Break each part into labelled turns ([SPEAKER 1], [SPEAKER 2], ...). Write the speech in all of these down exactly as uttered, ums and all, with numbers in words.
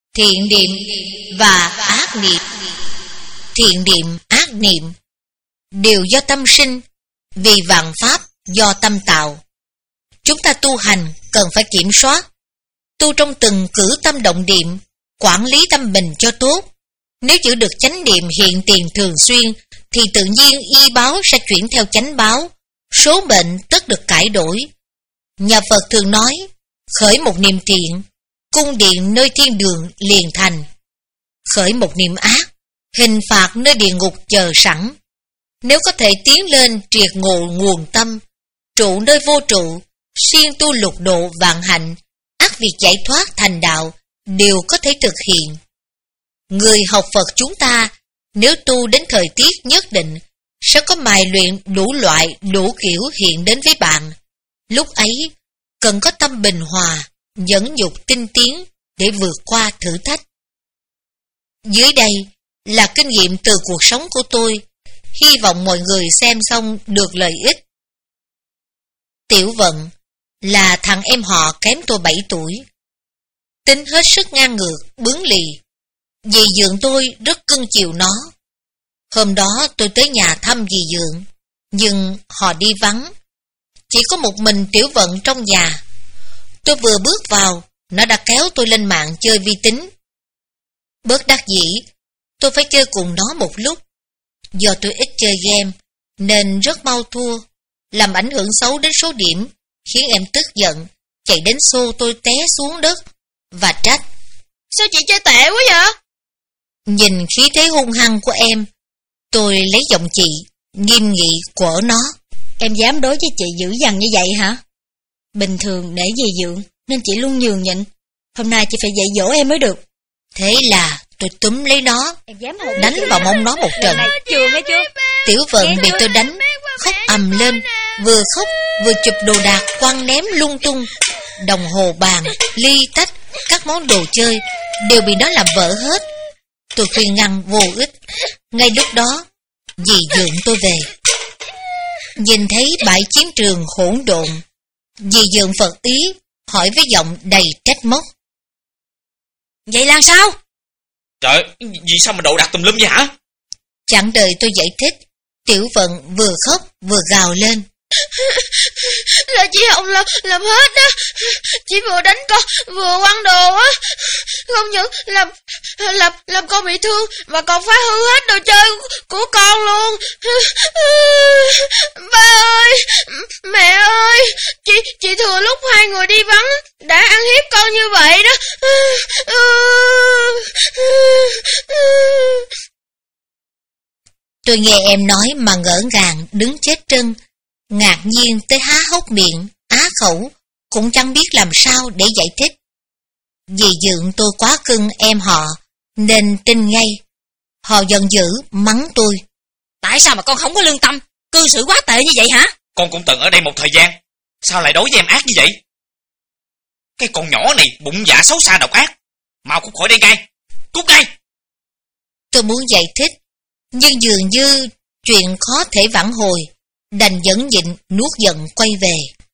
[SPEAKER 1] thiện niệm và ác niệm. Thiện niệm, ác niệm đều do tâm sinh, vì vạn pháp do tâm tạo. Chúng ta tu hành cần phải kiểm soát, tu trong từng cử tâm động niệm, quản lý tâm mình cho tốt. Nếu giữ được chánh niệm hiện tiền thường xuyên, thì tự nhiên y báo sẽ chuyển theo chánh báo, số mệnh tất được cải đổi. Nhà Phật thường nói, khởi một niệm thiện, cung điện nơi thiên đường liền thành. Khởi một niệm ác, hình phạt nơi địa ngục chờ sẵn. Nếu có thể tiến lên triệt ngộ nguồn tâm, trụ nơi vô trụ, siêng tu lục độ vạn hạnh, ắt việc giải thoát thành đạo đều có thể thực hiện. Người học Phật chúng ta, nếu tu đến thời tiết nhất định, sẽ có mài luyện đủ loại, đủ kiểu hiện đến với bạn. Lúc ấy, cần có tâm bình hòa, nhẫn nhục tinh tiến để vượt qua thử thách. Dưới đây là kinh nghiệm từ cuộc sống của tôi, hy vọng mọi người xem xong được lợi ích. Tiểu Vận là thằng em họ kém tôi bảy tuổi. Tính hết sức ngang ngược, bướng lì. Dì Dượng tôi rất cưng chiều nó. Hôm đó tôi tới nhà thăm dì Dượng, nhưng họ đi vắng. Chỉ có một mình Tiểu Vận trong nhà. Tôi vừa bước vào, nó đã kéo tôi lên mạng chơi vi tính. Bớt đắc dĩ, tôi phải chơi cùng nó một lúc. Do tôi ít chơi game, nên rất mau thua, làm ảnh hưởng xấu đến số điểm, khiến em tức giận, chạy đến xô tôi té xuống đất, và trách.
[SPEAKER 2] Sao chị chơi tệ quá vậy?
[SPEAKER 1] Nhìn khí thế hung hăng của em, tôi lấy giọng chị, nghiêm nghị quở nó.
[SPEAKER 2] Em dám đối với chị dữ dằn như vậy hả? Bình thường nể dì Dượng, nên chị luôn nhường nhịn. Hôm nay chị phải dạy dỗ em mới được.
[SPEAKER 1] Thế là tôi túm lấy nó,
[SPEAKER 2] em dám
[SPEAKER 1] đánh vào mông nó một trận.
[SPEAKER 2] Trường hay chưa?
[SPEAKER 1] Tiểu Vận bị tôi đánh, khóc ầm lên, vừa khóc vừa chụp đồ đạc quăng ném lung tung. Đồng hồ bàn, ly tách, các món đồ chơi đều bị nó làm vỡ hết. Tôi khuyên ngăn vô ích. Ngay lúc đó, dì Dượng tôi về. Nhìn thấy bãi chiến trường hỗn độn, dì Dượng Phật ý, hỏi với giọng đầy trách móc.
[SPEAKER 2] Vậy là sao?
[SPEAKER 3] Trời, vì sao mà đồ đạc tùm lum vậy hả?
[SPEAKER 1] Chẳng đợi tôi giải thích, Tiểu Vận vừa khóc vừa gào lên.
[SPEAKER 2] Là chị Hồng làm, làm hết á. Chị vừa đánh con, vừa quăng đồ á. Không những làm, làm, làm con bị thương, mà còn phá hư hết đồ chơi của, của con luôn. Ba ơi, mẹ ơi, chị, chị thừa lúc hai người đi vắng đã ăn hiếp con như vậy đó.
[SPEAKER 1] Tôi nghe em nói mà ngỡ ngàng đứng chết trân, ngạc nhiên tới há hốc miệng, á khẩu, cũng chẳng biết làm sao để giải thích. Dì Dượng tôi quá cưng em họ, nên tin ngay. Họ giận dữ, mắng tôi.
[SPEAKER 2] Tại sao mà con không có lương tâm, cư xử quá tệ như vậy hả?
[SPEAKER 3] Con cũng từng ở đây một thời gian, sao lại đối với em ác như vậy? Cái con nhỏ này bụng dạ xấu xa độc ác, mau cút khỏi đây ngay, cút ngay.
[SPEAKER 1] Tôi muốn giải thích, nhưng dường như chuyện khó thể vãn hồi, đành nhẫn nhịn nuốt giận quay về.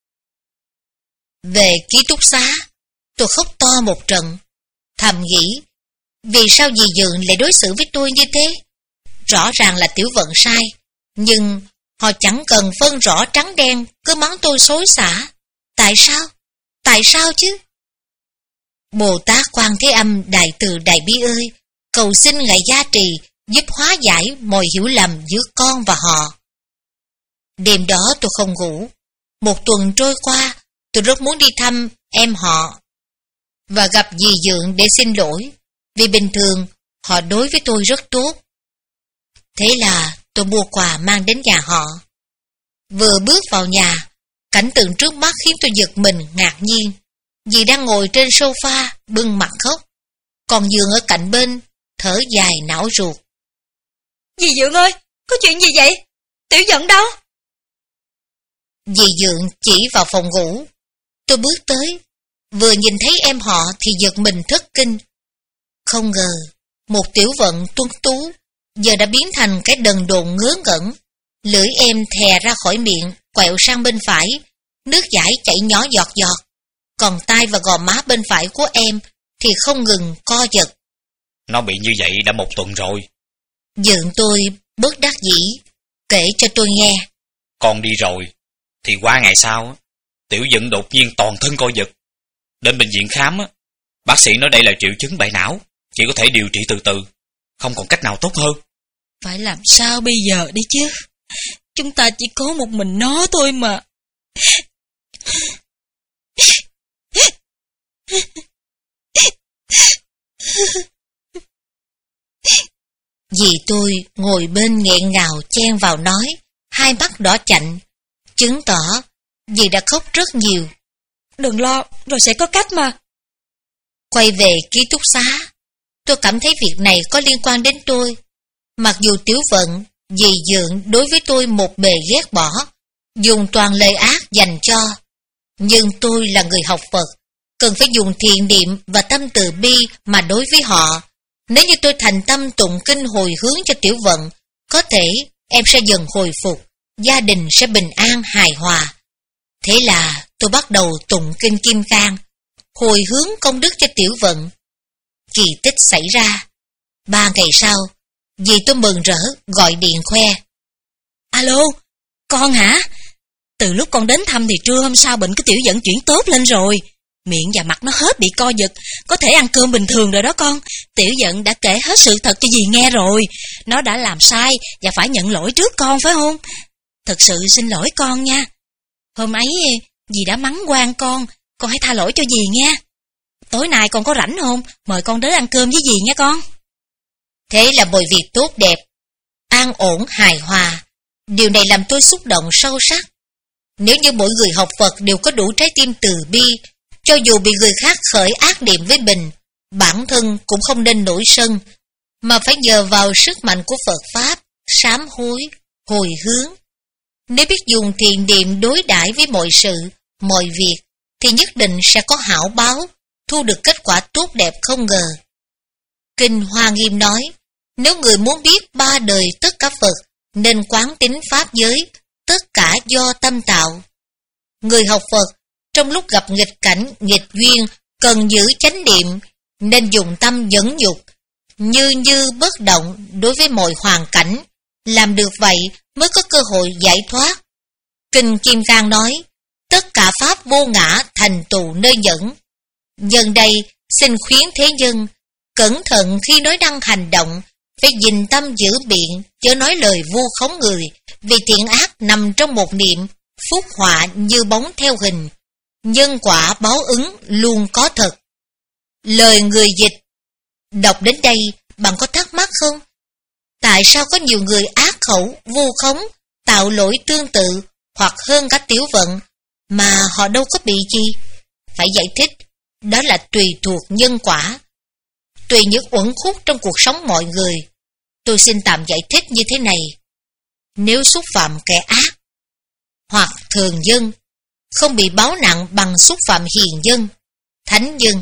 [SPEAKER 1] Về ký túc xá, tôi khóc to một trận, thầm nghĩ, vì sao dì Dượng lại đối xử với tôi như thế? Rõ ràng là Tiểu Vận sai, nhưng họ chẳng cần phân rõ trắng đen, cứ mắng tôi xối xả. Tại sao? Tại sao chứ? Bồ Tát Quan Thế Âm Đại Từ Đại Bi ơi, cầu xin Ngài gia trì, giúp hóa giải mọi hiểu lầm giữa con và họ. Đêm đó tôi không ngủ. Một tuần trôi qua, tôi rất muốn đi thăm em họ và gặp dì Dượng để xin lỗi, vì bình thường họ đối với tôi rất tốt. Thế là tôi mua quà mang đến nhà họ. Vừa bước vào nhà, cảnh tượng trước mắt khiến tôi giật mình ngạc nhiên. Dì đang ngồi trên sofa bưng mặt khóc, còn Dượng ở cạnh bên thở dài não ruột.
[SPEAKER 2] Dì Dượng ơi, có chuyện gì vậy? Tiểu Vận đâu?
[SPEAKER 1] Dì Dượng chỉ vào phòng ngủ. Tôi bước tới, vừa nhìn thấy em họ thì giật mình thất kinh. Không ngờ, một Tiểu Vận tuấn tú giờ đã biến thành cái đần độn ngớ ngẩn. Lưỡi em thè ra khỏi miệng, quẹo sang bên phải, nước dãi chảy nhỏ giọt giọt. Còn tai và gò má bên phải của em thì không ngừng co giật.
[SPEAKER 3] Nó bị như vậy đã một tuần rồi.
[SPEAKER 1] Dượng tôi bất đắc dĩ, kể cho tôi nghe.
[SPEAKER 3] Con đi rồi, thì qua ngày sau, Tiểu Dận đột nhiên toàn thân co giật. Đến bệnh viện khám, bác sĩ nói đây là triệu chứng bại não, chỉ có thể điều trị từ từ, không còn cách nào tốt hơn.
[SPEAKER 2] Phải làm sao bây giờ đi chứ? Chúng ta chỉ có một mình nó thôi mà.
[SPEAKER 1] Dì tôi ngồi bên nghẹn ngào chen vào nói, hai mắt đỏ chạnh, chứng tỏ dì đã khóc rất nhiều.
[SPEAKER 2] Đừng lo, rồi sẽ có cách mà.
[SPEAKER 1] Quay về ký túc xá, tôi cảm thấy việc này có liên quan đến tôi. Mặc dù Tiểu Vận, dì Dượng đối với tôi một bề ghét bỏ, dùng toàn lời ác dành cho, nhưng tôi là người học Phật, cần phải dùng thiện niệm và tâm từ bi mà đối với họ. Nếu như tôi thành tâm tụng kinh hồi hướng cho Tiểu Vận, có thể em sẽ dần hồi phục, gia đình sẽ bình an hài hòa. Thế là tôi bắt đầu tụng kinh Kim Cang, hồi hướng công đức cho Tiểu Vận. Kỳ tích xảy ra. Ba ngày sau, dì tôi mừng rỡ gọi điện khoe.
[SPEAKER 2] Alo, con hả? Từ lúc con đến thăm thì trưa hôm sau bệnh của Tiểu Dận chuyển tốt lên rồi. Miệng và mặt nó hết bị co giật, có thể ăn cơm bình thường rồi đó con. Tiểu Dận đã kể hết sự thật cho dì nghe rồi. Nó đã làm sai và phải nhận lỗi trước con phải không? Thật sự xin lỗi con nha. Hôm ấy dì đã mắng oan con, con hãy tha lỗi cho dì nha. Tối nay con có rảnh không? Mời con đến ăn cơm với dì nha con.
[SPEAKER 1] Thế là mọi việc tốt đẹp, an ổn hài hòa. Điều này làm tôi xúc động sâu sắc. Nếu như mỗi người học Phật đều có đủ trái tim từ bi, cho dù bị người khác khởi ác niệm với mình, bản thân cũng không nên nổi sân, mà phải nhờ vào sức mạnh của Phật Pháp, sám hối, hồi hướng. Nếu biết dùng thiện niệm đối đãi với mọi sự, mọi việc, thì nhất định sẽ có hảo báo, thu được kết quả tốt đẹp không ngờ. Kinh Hoa Nghiêm nói, nếu người muốn biết ba đời tất cả Phật, nên quán tín Pháp giới, tất cả do tâm tạo. Người học Phật, trong lúc gặp nghịch cảnh, nghịch duyên, cần giữ chánh niệm, nên dùng tâm nhẫn nhục, như như bất động đối với mọi hoàn cảnh. Làm được vậy mới có cơ hội giải thoát. Kinh Kim Cang nói, tất cả Pháp vô ngã thành tựu nơi nhẫn. Nhân đây, xin khuyến thế nhân, cẩn thận khi nói năng hành động, phải gìn tâm giữ biện, chớ nói lời vu khống người, vì thiện ác nằm trong một niệm, phúc họa như bóng theo hình. Nhân quả báo ứng luôn có thật. Lời người dịch. Đọc đến đây, bạn có thắc mắc không? Tại sao có nhiều người ác khẩu, vu khống, tạo lỗi tương tự, hoặc hơn cả Tiểu Vận, mà họ đâu có bị gì? Phải giải thích, đó là tùy thuộc nhân quả. Tùy những uẩn khúc trong cuộc sống mọi người. Tôi xin tạm giải thích như thế này. Nếu xúc phạm kẻ ác, hoặc thường dân, không bị báo nặng bằng xúc phạm hiền dân, thánh dân.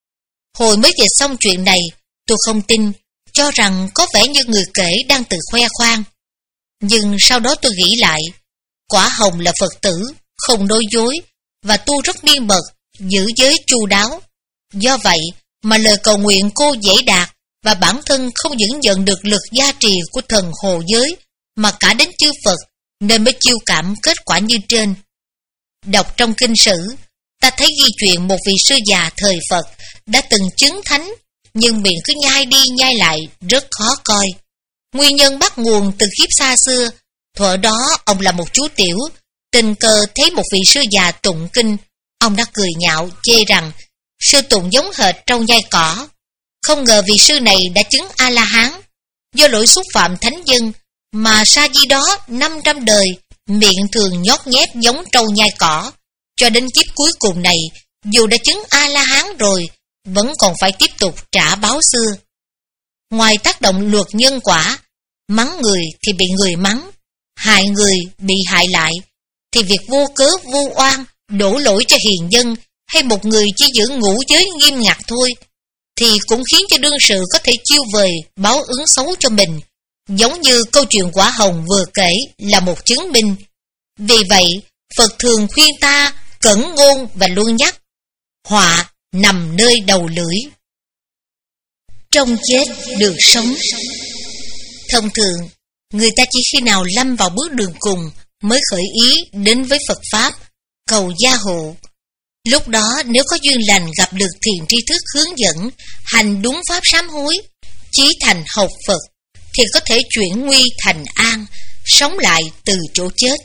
[SPEAKER 1] Hồi mới kể xong chuyện này, tôi không tin, cho rằng có vẻ như người kể đang tự khoe khoang. Nhưng sau đó tôi nghĩ lại, Quả Hồng là Phật tử, không nói dối, và tu rất miên mật, giữ giới chu đáo. Do vậy mà lời cầu nguyện cô dễ đạt, và bản thân không những nhận được lực gia trì của thần hồ giới, mà cả đến chư Phật, nên mới chiêu cảm kết quả như trên. Đọc trong kinh sử, ta thấy ghi chuyện một vị sư già thời Phật đã từng chứng thánh, nhưng miệng cứ nhai đi nhai lại, rất khó coi. Nguyên nhân bắt nguồn từ kiếp xa xưa. Thuở đó ông là một chú tiểu, tình cờ thấy một vị sư già tụng kinh. Ông đã cười nhạo chê rằng sư tụng giống hệt trâu nhai cỏ. Không ngờ vị sư này đã chứng A-la-hán. Do lỗi xúc phạm thánh dân mà sa di đó năm trăm đời miệng thường nhót nhét giống trâu nhai cỏ, cho đến kiếp cuối cùng này, dù đã chứng A-la-hán rồi, vẫn còn phải tiếp tục trả báo xưa. Ngoài tác động luật nhân quả, mắng người thì bị người mắng, hại người bị hại lại, thì việc vô cớ vu oan, đổ lỗi cho hiền dân, hay một người chỉ giữ ngũ giới nghiêm ngặt thôi, thì cũng khiến cho đương sự có thể chiêu vời báo ứng xấu cho mình, giống như câu chuyện Quả Hồng vừa kể là một chứng minh. Vì vậy, Phật thường khuyên ta cẩn ngôn và luôn nhắc, họa nằm nơi đầu lưỡi. trong chết được sống. Thông thường, người ta chỉ khi nào lâm vào bước đường cùng mới khởi ý đến với Phật Pháp, cầu gia hộ. Lúc đó nếu có duyên lành gặp được thiền tri thức hướng dẫn, hành đúng Pháp sám hối, chí thành học Phật, thì có thể chuyển nguy thành an, sống lại từ chỗ chết.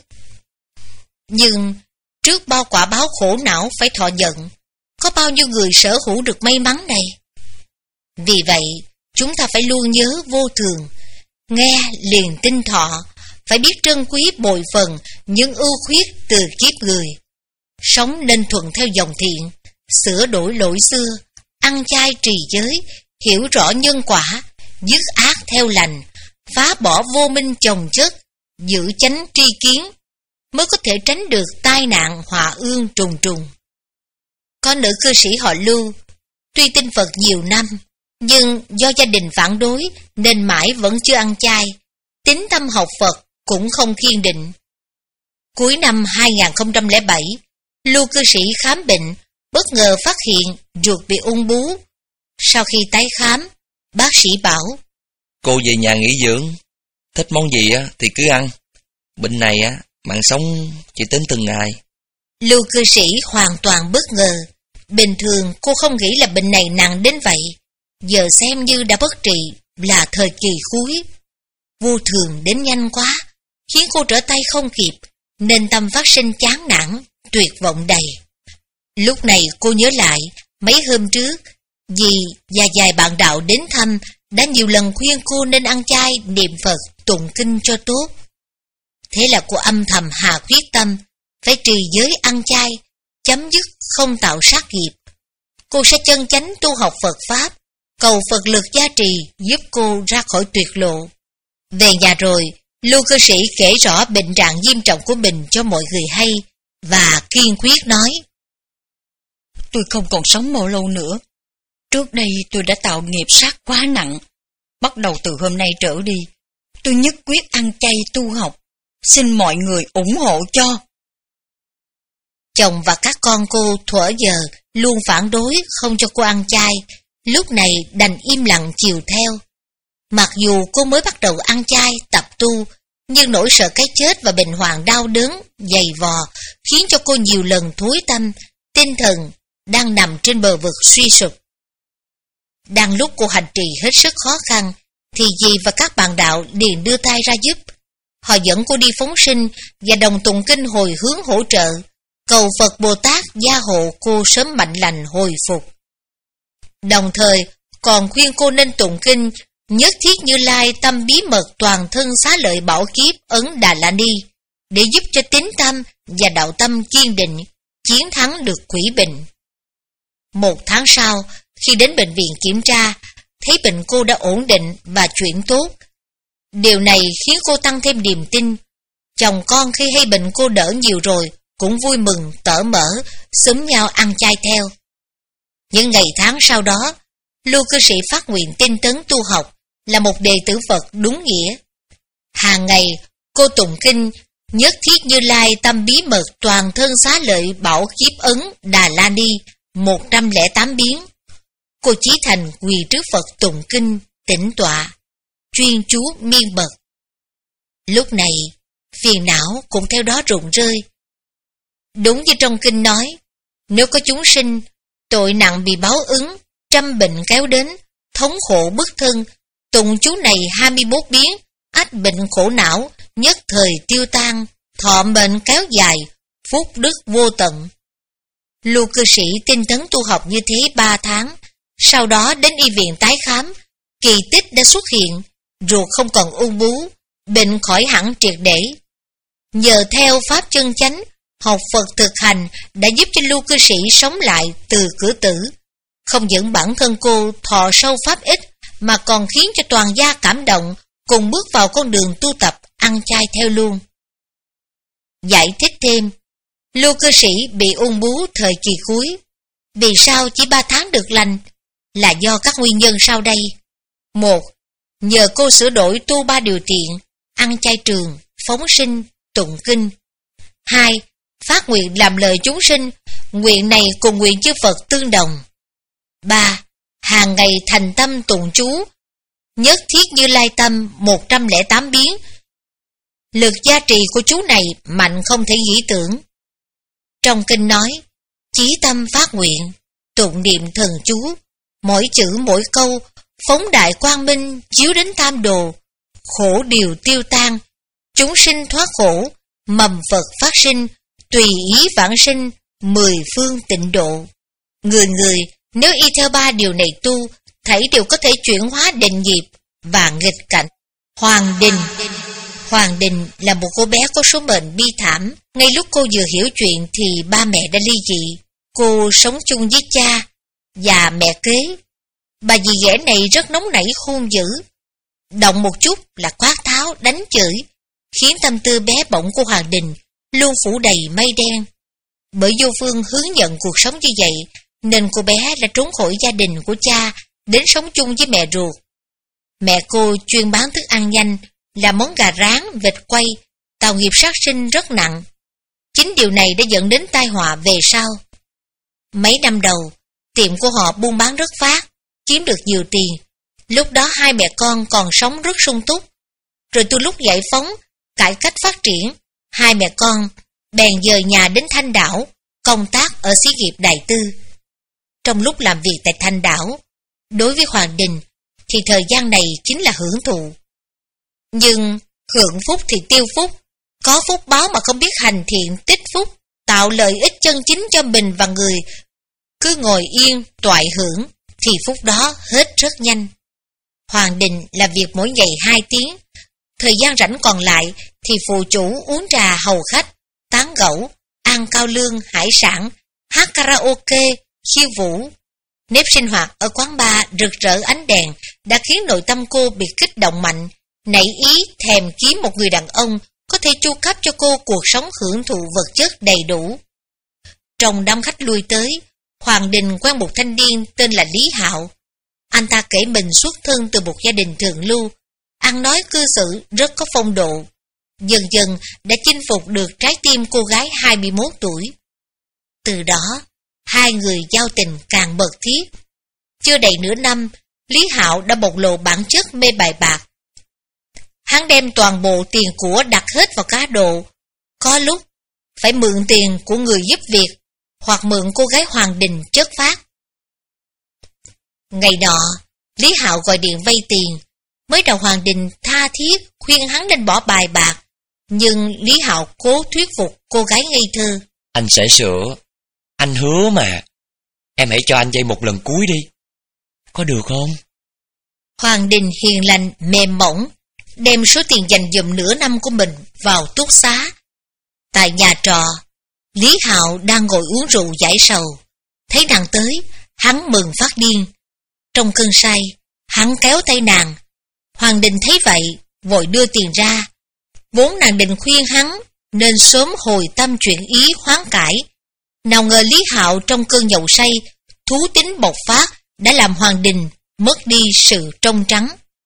[SPEAKER 1] Nhưng trước bao quả báo khổ não phải thọ nhận, có bao nhiêu người sở hữu được may mắn này? Vì vậy, chúng ta phải luôn nhớ vô thường, nghe liền tin thọ, phải biết trân quý bội phần những ưu khuyết từ kiếp người, sống nên thuận theo dòng thiện, sửa đổi lỗi xưa, ăn chay trì giới, hiểu rõ nhân quả, dứt ác theo lành, phá bỏ vô minh chồng chất, giữ chánh tri kiến, mới có thể tránh được tai nạn họa ương trùng trùng. Có nữ cư sĩ họ Lưu, tuy tin Phật nhiều năm, nhưng do gia đình phản đối nên mãi vẫn chưa ăn chay, tín tâm học Phật cũng không kiên định. Cuối năm hai nghìn không trăm lẻ bảy, Lưu cư sĩ khám bệnh, bất ngờ phát hiện ruột bị ung bú. Sau khi tái khám, bác sĩ bảo:
[SPEAKER 4] Cô về nhà nghỉ dưỡng, thích món gì á thì cứ ăn. Bệnh này á, mạng sống chỉ tính từng ngày.
[SPEAKER 1] Lưu cư sĩ hoàn toàn bất ngờ. Bình thường cô không nghĩ là bệnh này nặng đến vậy. Giờ xem như đã bất trị, là thời kỳ cuối. Vô thường đến nhanh quá, khiến cô trở tay không kịp, nên tâm phát sinh chán nản, tuyệt vọng đầy. Lúc này cô nhớ lại, mấy hôm trước, dì và vài bạn đạo đến thăm đã nhiều lần khuyên cô nên ăn chay, niệm Phật, tụng kinh cho tốt. Thế là cô âm thầm hạ quyết tâm, phải trì giới ăn chay, chấm dứt không tạo sát nghiệp. Cô sẽ chân chánh tu học Phật Pháp, cầu Phật lực gia trì giúp cô ra khỏi tuyệt lộ. Về nhà rồi, Lưu cư sĩ kể rõ bệnh trạng nghiêm trọng của mình cho mọi người hay, và kiên quyết nói:
[SPEAKER 5] Tôi không còn sống bao lâu nữa. Trước đây tôi đã tạo nghiệp sát quá nặng. Bắt đầu từ hôm nay trở đi, tôi nhất quyết ăn chay tu học. Xin mọi người ủng hộ cho.
[SPEAKER 1] Chồng và các con cô thuở giờ luôn phản đối không cho cô ăn chay, lúc này đành im lặng chiều theo. Mặc dù cô mới bắt đầu ăn chay, tập tu, nhưng nỗi sợ cái chết và bệnh hoạn đau đớn, dày vò, khiến cho cô nhiều lần thối tâm, tinh thần đang nằm trên bờ vực suy sụp. Đang lúc cô hành trì hết sức khó khăn, thì dì và các bạn đạo liền đưa tay ra giúp. Họ dẫn cô đi phóng sinh và đồng tụng kinh hồi hướng hỗ trợ, cầu Phật Bồ Tát gia hộ cô sớm mạnh lành hồi phục. Đồng thời còn khuyên cô nên tụng kinh Nhất Thiết Như Lai tâm bí mật toàn thân xá lợi bảo kiếp ấn Đà La Ni, để giúp cho tín tâm và đạo tâm kiên định, chiến thắng được quỷ bệnh. Một tháng sau, khi đến bệnh viện kiểm tra, thấy bệnh cô đã ổn định và chuyển tốt. Điều này khiến cô tăng thêm niềm tin. Chồng con khi hay bệnh cô đỡ nhiều rồi cũng vui mừng, tở mở, xúm nhau ăn chay theo. Những ngày tháng sau đó, Lưu cư sĩ phát nguyện tinh tấn tu học, là một đệ tử Phật đúng nghĩa. Hàng ngày, cô tụng kinh Nhất Thiết Như Lai tâm bí mật toàn thân xá lợi bảo kiếp ấn Đà La Ni một trăm lẻ tám biến. Cô chí thành quỳ trước Phật tụng kinh, tĩnh tọa, chuyên chú miên mật. Lúc này, phiền não cũng theo đó rụng rơi. Đúng như trong kinh nói, nếu có chúng sinh, tội nặng bị báo ứng, trăm bệnh kéo đến, thống khổ bức thân, tụng chú này hai mươi mốt biến, ách bệnh khổ não, nhất thời tiêu tan, thọ mệnh kéo dài, phúc đức vô tận. Lưu cư sĩ tinh tấn tu học như thế ba tháng, sau đó đến y viện tái khám, kỳ tích đã xuất hiện, ruột không còn ung bú, bệnh khỏi hẳn triệt để. Nhờ theo pháp chân chánh, học Phật thực hành đã giúp cho Lưu cư sĩ sống lại từ cửa tử, không những bản thân cô thọ sâu pháp ích mà còn khiến cho toàn gia cảm động, cùng bước vào con đường tu tập ăn chay theo luôn. Giải thích thêm, Lưu cư sĩ bị ung bú thời kỳ cuối. Vì sao chỉ ba tháng được lành? Là do các nguyên nhân sau đây. Một, nhờ cô sửa đổi tu ba điều kiện, ăn chay trường, phóng sinh, tụng kinh. Hai, phát nguyện làm lời chúng sinh, nguyện này cùng nguyện chư Phật tương đồng. Ba, hàng ngày thành tâm tụng chú, nhất thiết Như Lai tâm một trăm lẻ tám biến. Lực gia trì của chú này mạnh không thể nghĩ tưởng. Trong kinh nói, chí tâm phát nguyện, tụng niệm thần chú, mỗi chữ mỗi câu, phóng đại quang minh chiếu đến tam đồ, khổ điều tiêu tan, chúng sinh thoát khổ, mầm Phật phát sinh, tùy ý vãng sinh, mười phương tịnh độ. Người người nếu y theo ba điều này tu, thảy đều có thể chuyển hóa định nghiệp và nghịch cảnh. Hoàng Đình Hoàng Đình là một cô bé có số mệnh bi thảm. Ngay lúc cô vừa hiểu chuyện thì ba mẹ đã ly dị. Cô sống chung với cha và mẹ kế. Bà dì ghẻ này rất nóng nảy hung dữ, động một chút là quát tháo đánh chửi, khiến tâm tư bé bỏng của Hoàng Đình luôn phủ đầy mây đen. Bởi vô phương hướng nhận cuộc sống như vậy, nên cô bé đã trốn khỏi gia đình của cha, đến sống chung với mẹ ruột. Mẹ cô chuyên bán thức ăn nhanh, là món gà rán, vịt quay, tạo nghiệp sát sinh rất nặng. Chính điều này đã dẫn đến tai họa về sau. Mấy năm đầu, tiệm của họ buôn bán rất phát, kiếm được nhiều tiền. Lúc đó hai mẹ con còn sống rất sung túc. Rồi từ lúc giải phóng, cải cách phát triển, hai mẹ con bèn dời nhà đến Thanh Đảo, công tác ở xí nghiệp Đại Tư. Trong lúc làm việc tại Thanh Đảo, đối với Hoàng Đình thì thời gian này chính là hưởng thụ. Nhưng hưởng phúc thì tiêu phúc, có phúc báo mà không biết hành thiện tích phúc, tạo lợi ích chân chính cho mình và người, cứ ngồi yên toại hưởng thì phúc đó hết rất nhanh. Hoàng Đình làm việc mỗi ngày hai tiếng, thời gian rảnh còn lại thì phụ chủ uống trà hầu khách, tán gẫu, ăn cao lương, hải sản, hát karaoke, khiêu vũ. Nếp sinh hoạt ở quán bar rực rỡ ánh đèn đã khiến nội tâm cô bị kích động mạnh, nảy ý thèm kiếm một người đàn ông có thể chu cấp cho cô cuộc sống hưởng thụ vật chất đầy đủ. Trong đám khách lui tới, Hoàng Đình quen một thanh niên tên là Lý Hạo. Anh ta kể mình xuất thân từ một gia đình thượng lưu, ăn nói cư xử rất có phong độ. Dần dần đã chinh phục được trái tim cô gái hai mươi mốt tuổi. Từ đó, hai người giao tình càng mật thiết. Chưa đầy nửa năm, Lý Hạo đã bộc lộ bản chất mê bài bạc. Hắn đem toàn bộ tiền của đặt hết vào cá độ. Có lúc phải mượn tiền của người giúp việc, hoặc mượn cô gái Hoàng Đình chất phát. Ngày nọ, Lý Hạo gọi điện vay tiền. Mới đầu Hoàng Đình tha thiết khuyên hắn nên bỏ bài bạc, nhưng Lý Hạo cố thuyết phục cô gái ngây thơ.
[SPEAKER 4] Anh sẽ sửa, anh hứa mà. Em hãy cho anh vay một lần cuối đi, có được không?
[SPEAKER 1] Hoàng Đình hiền lành mềm mỏng, đem số tiền dành dụm nửa năm của mình vào túc xá. Tại nhà trọ, Lý Hạo đang ngồi uống rượu giải sầu. Thấy nàng tới, hắn mừng phát điên. Trong cơn say, hắn kéo tay nàng. Hoàng Đình thấy vậy, vội đưa tiền ra. Vốn nàng định khuyên hắn nên sớm hồi tâm chuyển ý hoán cải. Nào ngờ Lý Hạo trong cơn nhậu say, thú tính bộc phát đã làm Hoàng Đình mất đi sự trong trắng.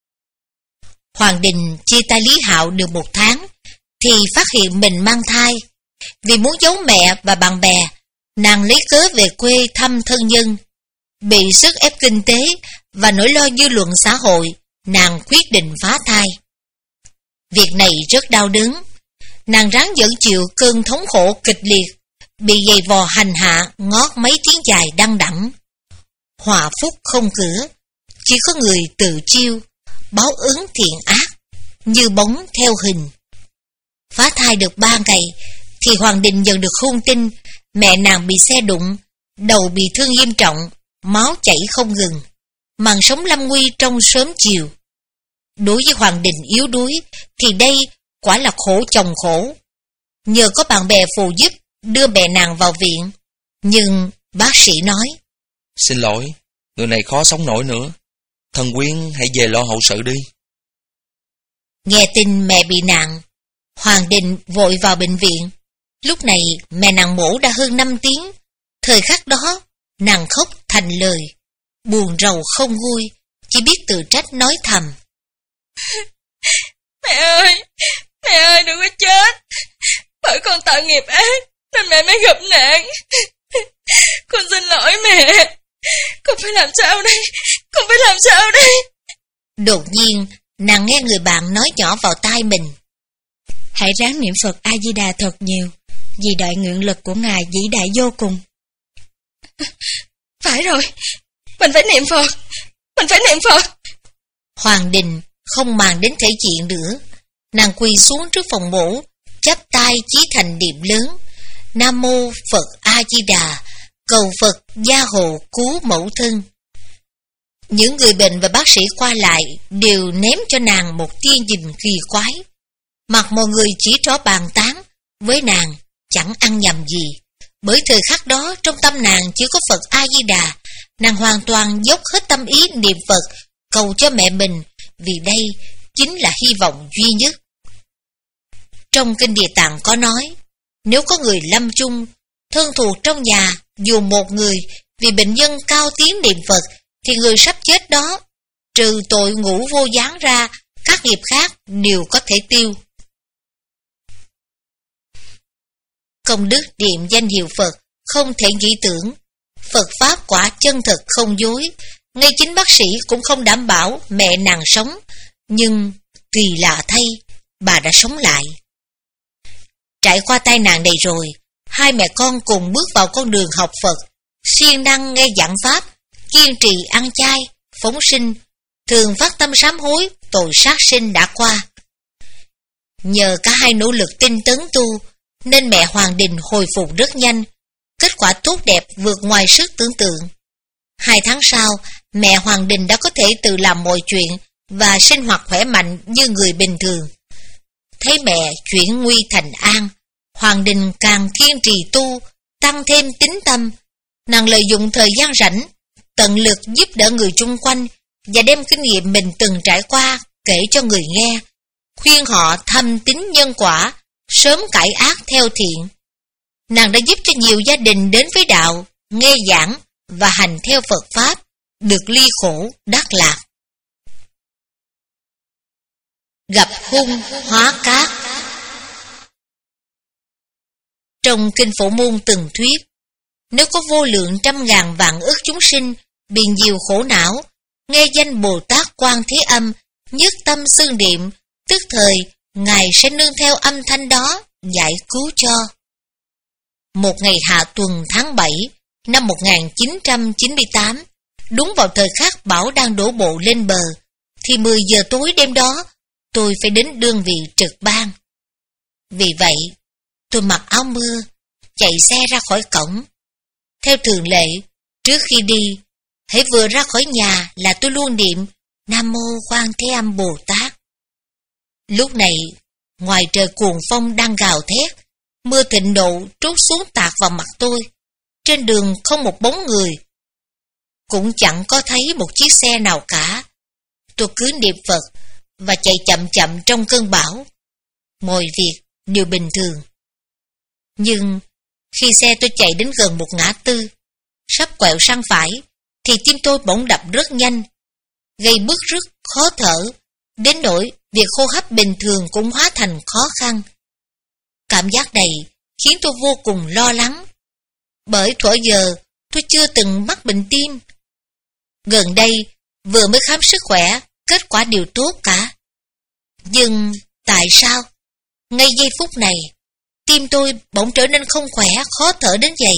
[SPEAKER 1] Hoàng Đình chia tay Lý Hạo được một tháng thì phát hiện mình mang thai. Vì muốn giấu mẹ và bạn bè, nàng lấy cớ về quê thăm thân nhân. Bị sức ép kinh tế và nỗi lo dư luận xã hội, nàng quyết định phá thai. Việc này rất đau đớn. Nàng ráng dẫn chịu cơn thống khổ kịch liệt, bị giày vò hành hạ ngót mấy tiếng dài đăng đẳng. Họa phúc không cửa, chỉ có người tự chiêu, báo ứng thiện ác, như bóng theo hình. Phá thai được ba ngày, thì Hoàng Đình nhận được hung tin mẹ nàng bị xe đụng, đầu bị thương nghiêm trọng, máu chảy không ngừng, màn sống lâm nguy trong sớm chiều. Đối với Hoàng Đình yếu đuối, thì đây quả là khổ chồng khổ. Nhờ có bạn bè phù giúp đưa mẹ nàng vào viện, nhưng bác sĩ nói:
[SPEAKER 4] Xin lỗi, người này khó sống nổi nữa. Thần Quyến hãy về lo hậu sự đi.
[SPEAKER 1] Nghe tin mẹ bị nạn, Hoàng Đình vội vào bệnh viện. Lúc này mẹ nàng mổ đã hơn năm tiếng. Thời khắc đó, nàng khóc thành lời, buồn rầu không vui, chỉ biết tự trách nói thầm:
[SPEAKER 2] Mẹ ơi, mẹ ơi đừng có chết. Bởi con tạo nghiệp ác nên mẹ mới gặp nạn. Con xin lỗi mẹ. Con phải làm sao đây? Con phải làm sao đây?
[SPEAKER 1] Đột nhiên, nàng nghe người bạn nói nhỏ vào tai mình.
[SPEAKER 5] Hãy ráng niệm Phật A-di-đà thật nhiều, vì đại nguyện lực của Ngài vĩ đại vô cùng.
[SPEAKER 2] Phải rồi, mình phải niệm Phật, mình phải niệm Phật.
[SPEAKER 1] Hoàng Đình không màng đến thể diện nữa. Nàng quỳ xuống trước phòng mổ, chắp tay chí thành niệm lớn: Nam mô Phật A-di-đà, cầu Phật gia hộ cứu mẫu thân. Những người bệnh và bác sĩ qua lại đều ném cho nàng một tia nhìn kỳ quái. Mặt mọi người chỉ rõ bàn tán, với nàng chẳng ăn nhầm gì. Bởi thời khắc đó trong tâm nàng chỉ có Phật A-di-đà. Nàng hoàn toàn dốc hết tâm ý niệm Phật, cầu cho mẹ mình, vì đây chính là hy vọng duy nhất. Trong Kinh Địa Tạng có nói, nếu có người lâm chung, thân thuộc trong nhà dù một người vì bệnh nhân cao tiếng niệm Phật, thì người sắp chết đó, trừ tội ngũ vô gián ra, các nghiệp khác đều có thể tiêu. Công đức niệm danh hiệu Phật không thể nghĩ tưởng. Phật Pháp quả chân thực không dối. Ngay chính bác sĩ cũng không đảm bảo mẹ nàng sống, nhưng kỳ lạ thay, bà đã sống lại. Trải qua tai nạn này rồi, hai mẹ con cùng bước vào con đường học Phật, siêng năng nghe giảng Pháp, kiên trì ăn chay, phóng sinh, thường phát tâm sám hối tội sát sinh đã qua. Nhờ cả hai nỗ lực tinh tấn tu, nên mẹ Hoàng Đình hồi phục rất nhanh, kết quả tốt đẹp vượt ngoài sức tưởng tượng. Hai tháng sau, mẹ Hoàng Đình đã có thể tự làm mọi chuyện và sinh hoạt khỏe mạnh như người bình thường. Thấy mẹ chuyển nguy thành an, Hoàng Đình càng kiên trì tu, tăng thêm tín tâm. Nàng lợi dụng thời gian rảnh, tận lực giúp đỡ người chung quanh và đem kinh nghiệm mình từng trải qua kể cho người nghe, khuyên họ thâm tín nhân quả, sớm cải ác theo thiện. Nàng đã giúp cho nhiều gia đình đến với đạo, nghe giảng và hành theo Phật Pháp, được ly khổ đắc lạc. Gặp hung hóa cát. Trong Kinh Phổ Môn từng thuyết, nếu có vô lượng trăm ngàn vạn ức chúng sinh bị nhiều khổ não, nghe danh Bồ Tát Quan Thế Âm, nhất tâm xưng niệm, tức thời Ngài sẽ nương theo âm thanh đó giải cứu cho. Một ngày hạ tuần tháng bảy năm một nghìn chín trăm chín mươi tám, đúng vào thời khắc bão đang đổ bộ lên bờ, thì mười giờ tối đêm đó tôi phải đến đơn vị trực ban. Vì vậy, tôi mặc áo mưa, chạy xe ra khỏi cổng. Theo thường lệ, trước khi đi, hãy vừa ra khỏi nhà là tôi luôn niệm Nam Mô Quan Thế Âm Bồ Tát. Lúc này, ngoài trời cuồng phong đang gào thét, mưa thịnh nộ trút xuống tạt vào mặt tôi. Trên đường không một bóng người, cũng chẳng có thấy một chiếc xe nào cả. Tôi cứ niệm Phật và chạy chậm chậm trong cơn bão. Mọi việc đều bình thường. Nhưng khi xe tôi chạy đến gần một ngã tư, sắp quẹo sang phải, thì tim tôi bỗng đập rất nhanh, gây bứt rứt, khó thở, đến nỗi việc hô hấp bình thường cũng hóa thành khó khăn. Cảm giác này khiến tôi vô cùng lo lắng, bởi thuở giờ tôi chưa từng mắc bệnh tim. Gần đây vừa mới khám sức khỏe, kết quả đều tốt cả. Nhưng tại sao ngay giây phút này tim tôi bỗng trở nên không khỏe, khó thở đến vậy?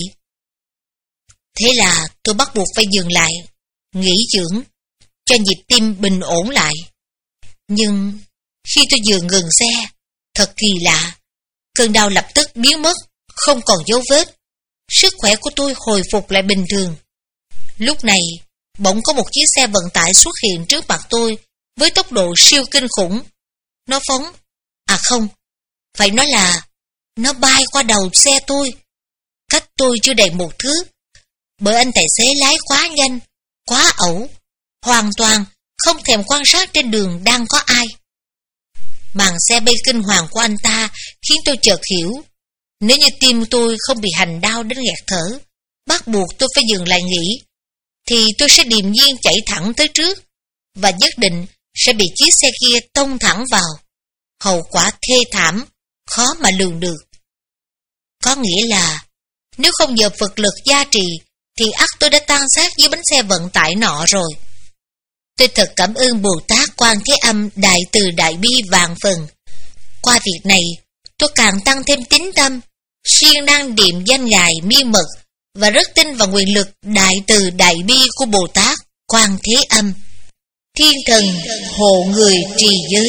[SPEAKER 1] Thế là tôi bắt buộc phải dừng lại, nghỉ dưỡng, cho nhịp tim bình ổn lại. Nhưng khi tôi vừa ngừng xe, thật kỳ lạ, cơn đau lập tức biến mất, không còn dấu vết. Sức khỏe của tôi hồi phục lại bình thường. Lúc này, bỗng có một chiếc xe vận tải xuất hiện trước mặt tôi với tốc độ siêu kinh khủng. Nó phóng, à không, phải nói là nó bay qua đầu xe tôi, cách tôi chưa đầy một thước, bởi anh tài xế lái quá nhanh, quá ẩu, hoàn toàn không thèm quan sát trên đường đang có ai. Màn xe bay kinh hoàng của anh ta khiến tôi chợt hiểu, nếu như tim tôi không bị hành đau đến nghẹt thở, bắt buộc tôi phải dừng lại nghỉ, thì tôi sẽ điềm nhiên chạy thẳng tới trước, và nhất định sẽ bị chiếc xe kia tông thẳng vào. Hậu quả thê thảm, khó mà lường được. Có nghĩa là, nếu không nhờ Phật lực gia trì, thì ắt tôi đã tan xác dưới bánh xe vận tải nọ rồi. Tôi thật cảm ơn Bồ Tát Quan Thế Âm đại từ đại bi vạn phần. Qua việc này, tôi càng tăng thêm tín tâm, siêng năng niệm danh ngài miên mật và rất tin vào nguyện lực đại từ đại bi của Bồ Tát Quan Thế Âm, thiên thần hộ người trì giới.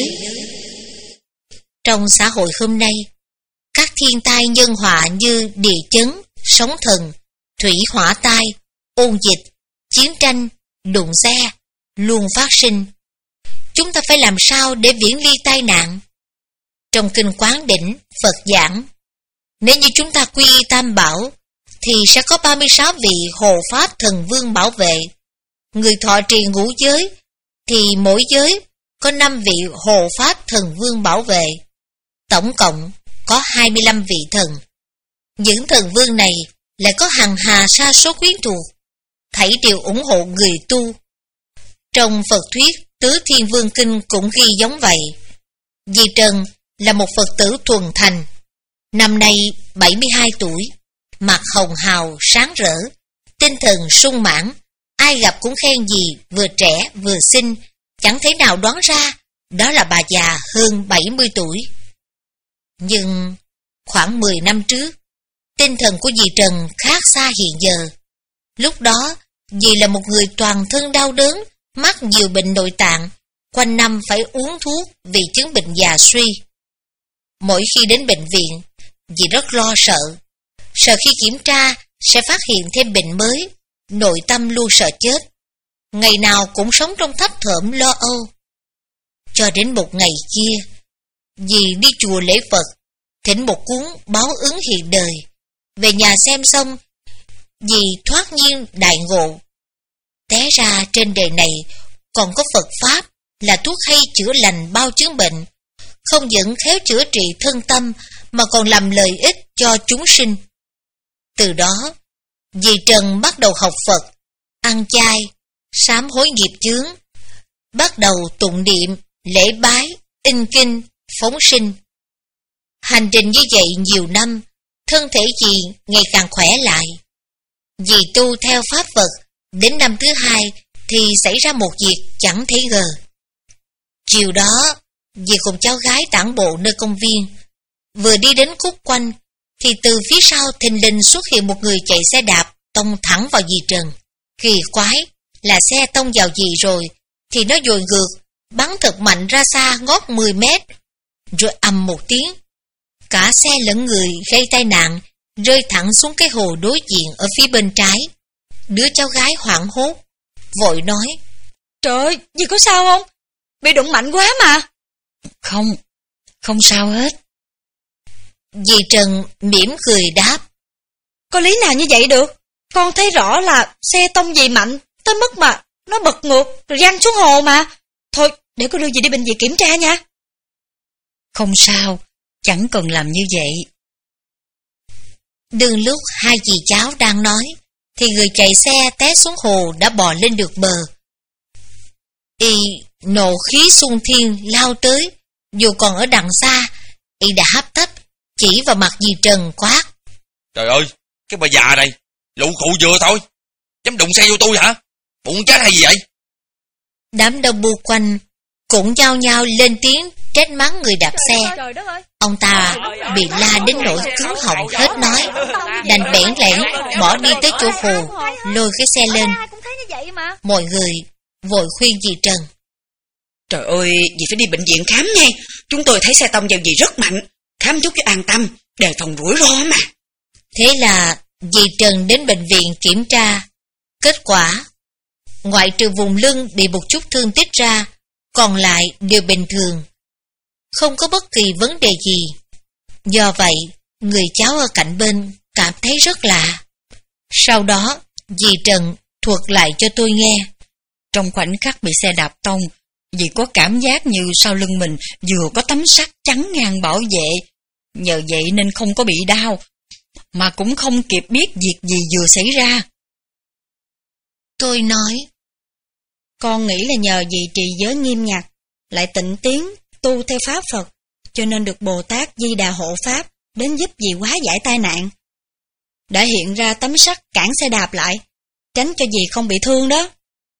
[SPEAKER 1] Trong xã hội hôm nay, các thiên tai nhân họa như địa chấn, sóng thần, thủy hỏa tai, ôn dịch, chiến tranh, đụng xe luôn phát sinh. Chúng ta phải làm sao để viễn ly tai nạn? Trong Kinh Quán Đỉnh, Phật giảng, nếu như chúng ta quy y Tam Bảo, thì sẽ có ba mươi sáu vị hộ pháp thần vương bảo vệ. Người thọ trì ngũ giới, thì mỗi giới có năm vị hộ pháp thần vương bảo vệ. Tổng cộng có hai mươi lăm vị thần. Những thần vương này lại có hằng hà sa số quyến thuộc, thảy đều ủng hộ người tu. Trong Phật thuyết Tứ Thiên Vương Kinh cũng ghi giống vậy. Di Trần là một Phật tử thuần thành, năm nay bảy mươi hai tuổi, mặt hồng hào sáng rỡ, tinh thần sung mãn, ai gặp cũng khen gì vừa trẻ vừa xinh, chẳng thể nào đoán ra đó là bà già hơn bảy mươi tuổi. Nhưng khoảng mười năm trước, tinh thần của dì Trần khác xa hiện giờ. Lúc đó, dì là một người toàn thân đau đớn, mắc nhiều bệnh nội tạng, quanh năm phải uống thuốc vì chứng bệnh già suy. Mỗi khi đến bệnh viện, dì rất lo sợ, sợ khi kiểm tra sẽ phát hiện thêm bệnh mới, nội tâm luôn sợ chết. Ngày nào cũng sống trong thấp thởm lo âu. Cho đến một ngày kia, dì đi chùa lễ Phật, thỉnh một cuốn báo ứng hiện đời. Về nhà xem xong, dì thoát nhiên đại ngộ. Té ra trên đời này còn có Phật Pháp là thuốc hay chữa lành bao chứng bệnh, không những khéo chữa trị thân tâm mà còn làm lợi ích cho chúng sinh. Từ đó, dì Trần bắt đầu học Phật, ăn chay, sám hối nghiệp chướng, bắt đầu tụng niệm, lễ bái, in kinh, phóng sinh. Hành trình như vậy nhiều năm, thân thể dì ngày càng khỏe lại. Dì tu theo Pháp Phật, đến năm thứ hai thì xảy ra một việc chẳng thể ngờ. Chiều đó, dì cùng cháu gái tản bộ nơi công viên. Vừa đi đến khúc quanh, thì từ phía sau thình lình xuất hiện một người chạy xe đạp tông thẳng vào dì Trần. Kỳ quái là xe tông vào dì rồi, thì nó dội ngược, bắn thật mạnh ra xa ngót mười mét, rồi ầm một tiếng. Cả xe lẫn người gây tai nạn, rơi thẳng xuống cái hồ đối diện ở phía bên trái. Đứa cháu gái hoảng hốt, vội nói:
[SPEAKER 5] Trời ơi, dì có sao không? Bị đụng mạnh quá mà. Không, không sao hết.
[SPEAKER 1] Dì Trần mỉm cười đáp:
[SPEAKER 5] Có lý nào như vậy được? Con thấy rõ là xe tông dì mạnh, tới mức mà nó bật ngược rồi văng xuống hồ mà. Thôi, để con đưa dì đi bệnh viện kiểm tra nha. Không sao, chẳng cần làm như vậy.
[SPEAKER 1] Đương lúc hai dì cháu đang nói, thì người chạy xe té xuống hồ đã bò lên được bờ. Y nộ khí xung thiên lao tới, dù còn ở đằng xa, Y đã hấp tấp chỉ vào mặt dì Trần quát:
[SPEAKER 4] Trời ơi, cái bà già này, lụ khụ vừa thôi, dám đụng xe vô tôi hả? Bụng chết hay gì vậy?
[SPEAKER 1] Đám đông bu quanh cũng nhao nhao lên tiếng trách mắng người đạp xe. Ông ta bị la đến nỗi cứng họng hết nói, đành bẽn lẽn bỏ đi tới chỗ hồ, lôi cái xe lên. Mọi người vội khuyên dì Trần:
[SPEAKER 6] Trời ơi, dì phải đi bệnh viện khám nha. Chúng tôi thấy xe tông vào dì rất mạnh, khám chút cho an tâm, đề phòng rủi ro mà.
[SPEAKER 1] Thế là dì Trần đến bệnh viện kiểm tra. Kết quả, ngoại trừ vùng lưng bị một chút thương tích ra, còn lại đều bình thường, không có bất kỳ vấn đề gì. Do vậy, người cháu ở cạnh bên cảm thấy rất lạ. Sau đó, dì Trần thuật lại cho tôi nghe.
[SPEAKER 5] Trong khoảnh khắc bị xe đạp tông, dì có cảm giác như sau lưng mình vừa có tấm sắt chắn ngang bảo vệ. Nhờ vậy nên không có bị đau, mà cũng không kịp biết việc gì vừa xảy ra.
[SPEAKER 1] Tôi nói:
[SPEAKER 2] Con nghĩ là nhờ dì trì giới nghiêm ngặt, lại tịnh tiến, tu theo Pháp Phật, cho nên được Bồ Tát Di Đà hộ Pháp đến giúp dì hóa giải tai nạn. Đã hiện ra tấm sắt cản xe đạp lại,
[SPEAKER 5] tránh cho dì không bị thương đó.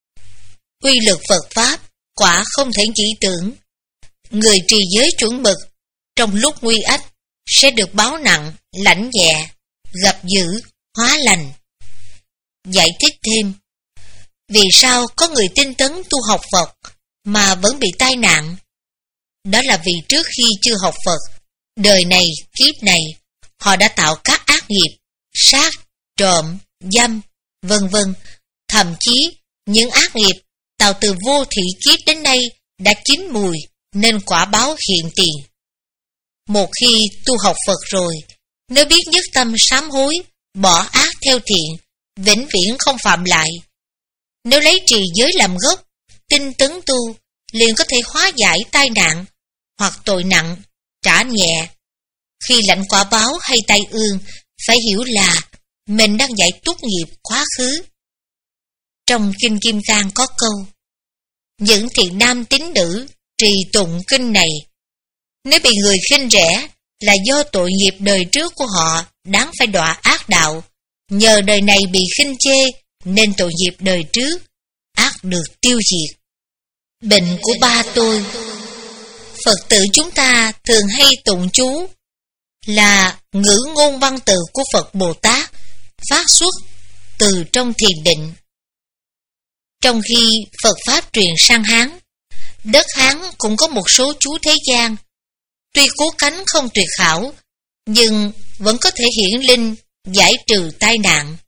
[SPEAKER 1] Uy lực Phật Pháp quả không thể nghĩ tưởng. Người trì giới chuẩn mực trong lúc nguy ách sẽ được báo nặng, lãnh nhẹ, gặp dữ, hóa lành. Giải thích thêm, vì sao có người tinh tấn tu học Phật mà vẫn bị tai nạn? Đó là vì trước khi chưa học Phật, đời này, kiếp này, họ đã tạo các ác nghiệp, sát, trộm, dâm, vân vân. Thậm chí, những ác nghiệp tạo từ vô thị kiếp đến nay đã chín mùi nên quả báo hiện tiền. Một khi tu học Phật rồi, nếu biết nhất tâm sám hối, bỏ ác theo thiện, vĩnh viễn không phạm lại. Nếu lấy trì giới làm gốc, tinh tấn tu, liền có thể hóa giải tai nạn, hoặc tội nặng, trả nhẹ. Khi lãnh quả báo hay tai ương, phải hiểu là mình đang giải túc nghiệp quá khứ. Trong Kinh Kim Cang có câu, những thiện nam tín nữ trì tụng kinh này, nếu bị người khinh rẻ là do tội nghiệp đời trước của họ đáng phải đọa ác đạo, nhờ đời này bị khinh chê nên tội nghiệp đời trước ác được tiêu diệt. Bệnh của ba tôi, Phật tử chúng ta thường hay tụng chú là ngữ ngôn văn tự của Phật Bồ Tát phát xuất từ trong thiền định. Trong khi Phật Pháp truyền sang Hán, đất Hán cũng có một số chú thế gian, tuy cố cánh không tuyệt hảo, nhưng vẫn có thể hiển linh, giải trừ tai nạn.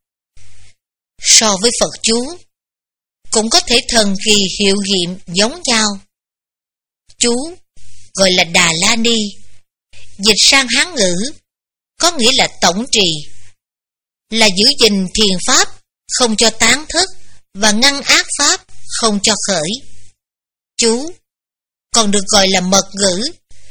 [SPEAKER 1] So với Phật chú, cũng có thể thần kỳ hiệu nghiệm giống nhau. Chú gọi là Đà La Ni, dịch sang Hán ngữ, có nghĩa là tổng trì, là giữ gìn thiền pháp, không cho tán thất, và ngăn ác pháp, không cho khởi. Chú còn được gọi là mật ngữ,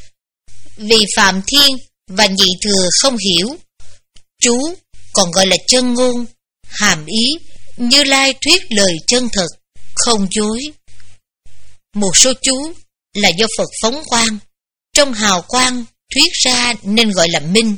[SPEAKER 1] vì Phạm Thiên và Nhị Thừa không hiểu. Chú còn gọi là chân ngôn, hàm ý Như Lai thuyết lời chân thật, không dối. Một số chú là do Phật phóng quang, trong hào quang thuyết ra nên gọi là minh.